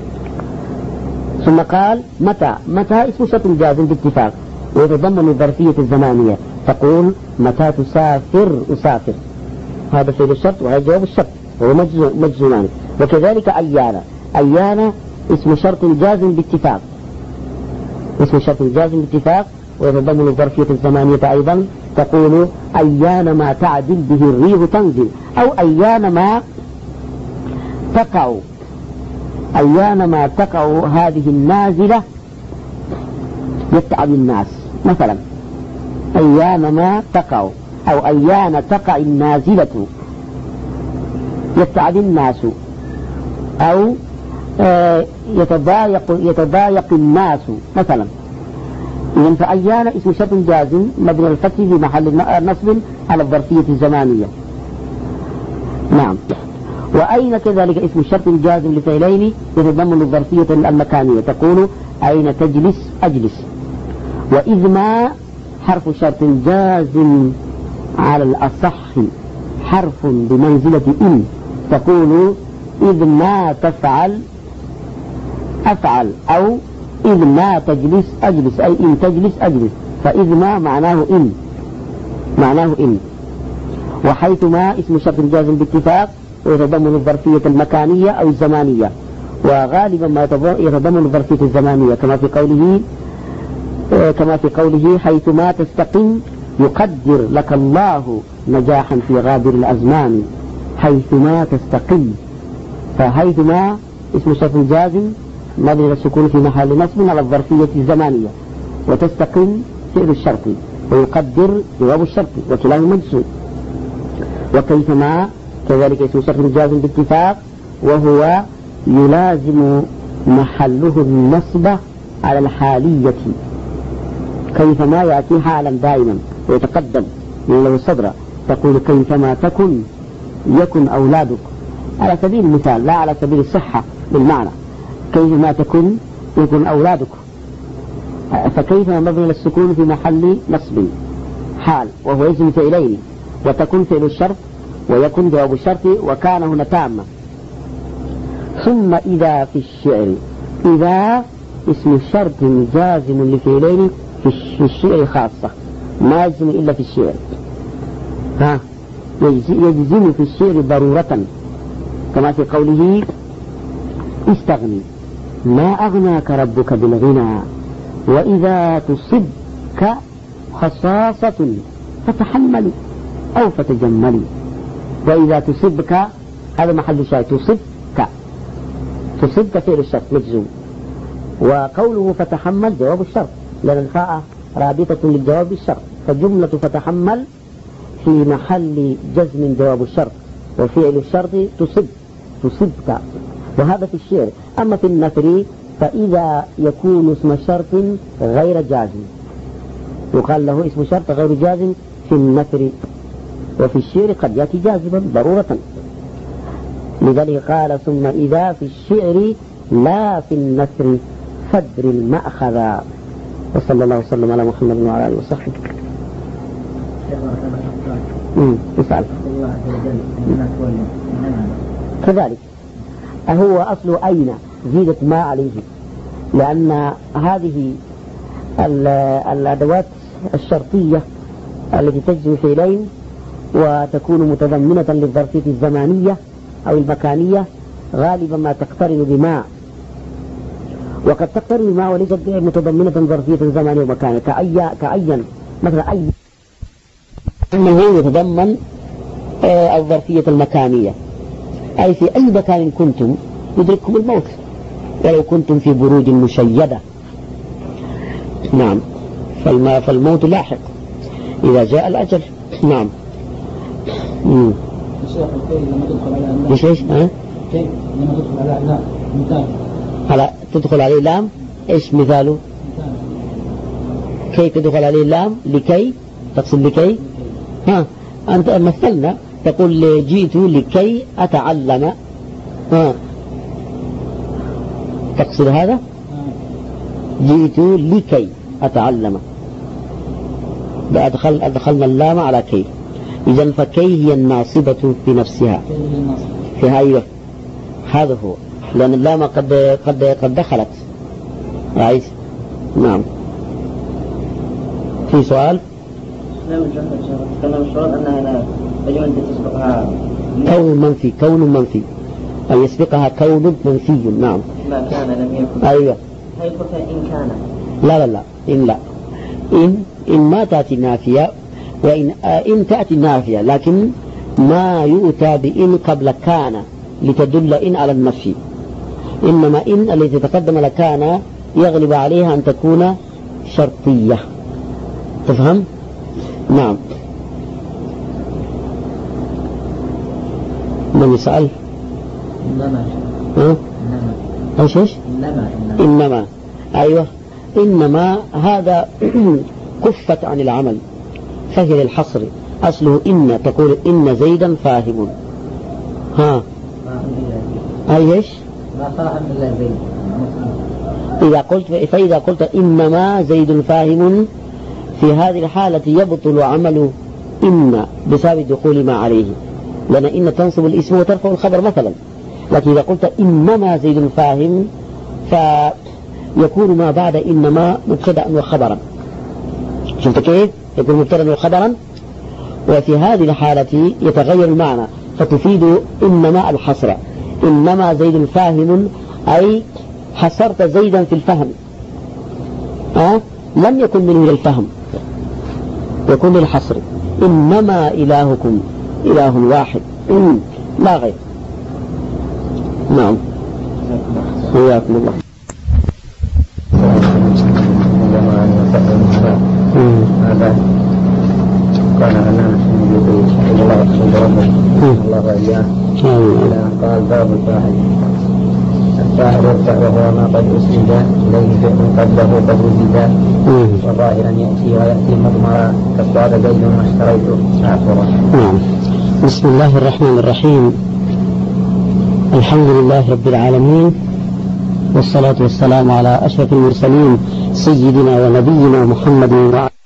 ثم قال متى، متى اسم شرط جازم باتفاق ويتضمن الظرفية الزمانية، تقول متى تسافر أسافر، هذا فعل الشرط وهذا جواب الشرط وهو مجزومان. وكذلك أيانا، أيانا اسم شرط جازم باتفاق، اسم شرط جازم باتفاق ويتضمن الظرفية الزمانية أيضا، تقول أيان ما تعدل به الريح تنزل، أو أيان ما تقع، أيان ما تقع هذه النازلة يتعب الناس مثلا، أيان ما تقع، أو أيان تقع النازلة يتعب الناس، أو آه يتضايق يتضايق الناس مثلا. إذن فأيان اسم شرط جازم مبني الفتح في محل نصب على الظرفية الزمانية. نعم. وأين كذلك اسم شرط جازم لفعلين يتضمن الظرفية المكانية، تقول أين تجلس أجلس. وإذ ما حرف شرط جازم على الأصح حرف بمنزلة إن، تقول إذ ما تفعل أفعل، أو إذ ما تجلس أجلس، أي إن تجلس أجلس، فإذ ما معناه إن، معناه إن. وحيث ما اسم شرط جازم باتفاق ويتضمن الظرفية المكانية أو الزمانية، وغالبا ما يتضمن الظرفية الزمانية كما في قوله كما في قوله حيث ما تستقم يقدر لك الله نجاحا في غابر الأزمان، حيث ما تستقم، فحيثما اسم شرط جازم مبني على السكون في محل نصب على الظرفية الزمانية، وتستقيم فعل الشرط ويقدر جواب الشرط وكلاهما مجزوم. وكيفما كذلك اسم شرط جازم باتفاق، وهو يلازم محله النصب على الحالية. كيفما يأتي حالا دائما ويتقدم من له الصدر، تقول كيفما تكن يكن أولادك، على سبيل المثال لا على سبيل الصحة بالمعنى. كيفما تكن يكن أولادك، فكيفما مبني للسكون في محل نصب حال وهو اسم فعلين، وتكن فعل الشرط ويكن جواب الشرط، وكان هنا تامة. ثم إذا في الشعر، إذا اسم شرط جازم لفعلين في الشعر خاصة، ما يجزم إلا في الشعر. ها يجزم في الشعر ضرورة، كما في قوله استغني ما أغناك ربك بالغنى، وإذا تصبك خصاصة فتحملي أو فتجملي. وإذا تصبك هذا محل شاهد، تصبك تصبك فعل الشرط مجزوم، وقوله فتحمل جواب الشرط، لأن الفاء رابطة للجواب بالشرط، فجملة فتحمل في محل جزم جواب الشرط، وفعل الشرط تصب تصبك، وهذا في الشعر. أما في النثر فإذا يكون اسم شرط غير جازم يقال له اسم شرط غير جازم في النثر، وفي الشعر قد يأتي جازما ضرورة. لذلك قال ثم إذا في الشعر لا في النثر فدر المأخذ. وصلى الله وسلم على محمد وعلى آله وصحبه. امم اسأل كذلك هو أصل أين زيدت ما عليه، لأن هذه الأدوات الشرطية التي تجزم فعلين وتكون متضمنة للظرفية الزمانية أو المكانية غالبا ما تقترن بما، وقد تقترن بما وليست متضمنة ظرفية زمانية ومكانية، كأي كأيا مثلا أي أنه يتضمن الظرفية المكانية، أي في أي مكان كنتم يدرككم الموت ولو كنتم في بروج مشيدة. نعم، فالموت لاحق إذا جاء الأجل. نعم. امم الشيخ الكي لما تدخل على اللام ايش ايش ها؟ كي لما تدخل على اللام مثال على تدخل عليه لام، ايش مثاله؟ كي تدخل عليه لام لكي، تقصد لكي؟ ها أنت مثلنا تقول جئت لكي أتعلم، ها تقصد هذا؟ جئت لكي أتعلم، أدخل أدخلنا اللام على كي، إذن فكي هي الناصبة في نفسها في هاي، هذا هو، لأن اللام قد قد قد دخلت. رأيت؟ نعم. في سؤال؟ نعم كما الشرط أنها يجب أن تسبقها كون منفي، كون منفي أي يسبقها كون منفي. نعم. ما كان لم يكن. أيوة. هل قلت إن كان؟ لا لا لا إن لا إن إن ما تأتي نافية، وإن إن تأتي نافية لكن ما يؤتى بإن قبل كان لتدل إن على النفي، إنما إن التي تقدم لكان يغلب عليها أن تكون شرطية. تفهم؟ نعم. من يسأل؟ إنما ها؟ إيش إيش؟ إنما إنما أيوة، إنما هذا كفت عن العمل فهي للحصر، أصله إن، تقول إن زيدا فاهم. ها أي إيش؟ ما فاهم إلا زيد. إذا قلت فإذا قلت إنما زيد فاهم، في هذه الحالة يبطل عمل إن بسبب دخول ما عليه، لأن إن تنصب الاسم وترفع الخبر مثلا. لكن إذا قلت إنما زيد فاهم فيكون ما بعد إنما مبتدأ وخبرا. شفت كيف؟ يكون مبتدأ وخبرا، وفي هذه الحالة يتغير المعنى فتفيد إنما الحصر. إنما زيد فاهم أي حصرت زيدا في الفهم، أه؟ لم يكن منه للفهم، يكون للحصر. إنما إلهكم إله واحد لا غير. نعم. حياكم الله. هذا كان لنا من الله الله وإياه إلى أن قال باب الفاعل. الفاعل يرفع وهو ما قد أسند إليه فعل قبله قد وجد وظاهرا يأتي ويأتي مضمرا كقال زيد ما اشتريته عفوا. نعم. بسم الله الرحمن الرحيم. الحمد لله رب العالمين، والصلاة والسلام على أشرف المرسلين سيدنا ونبينا محمد وعلى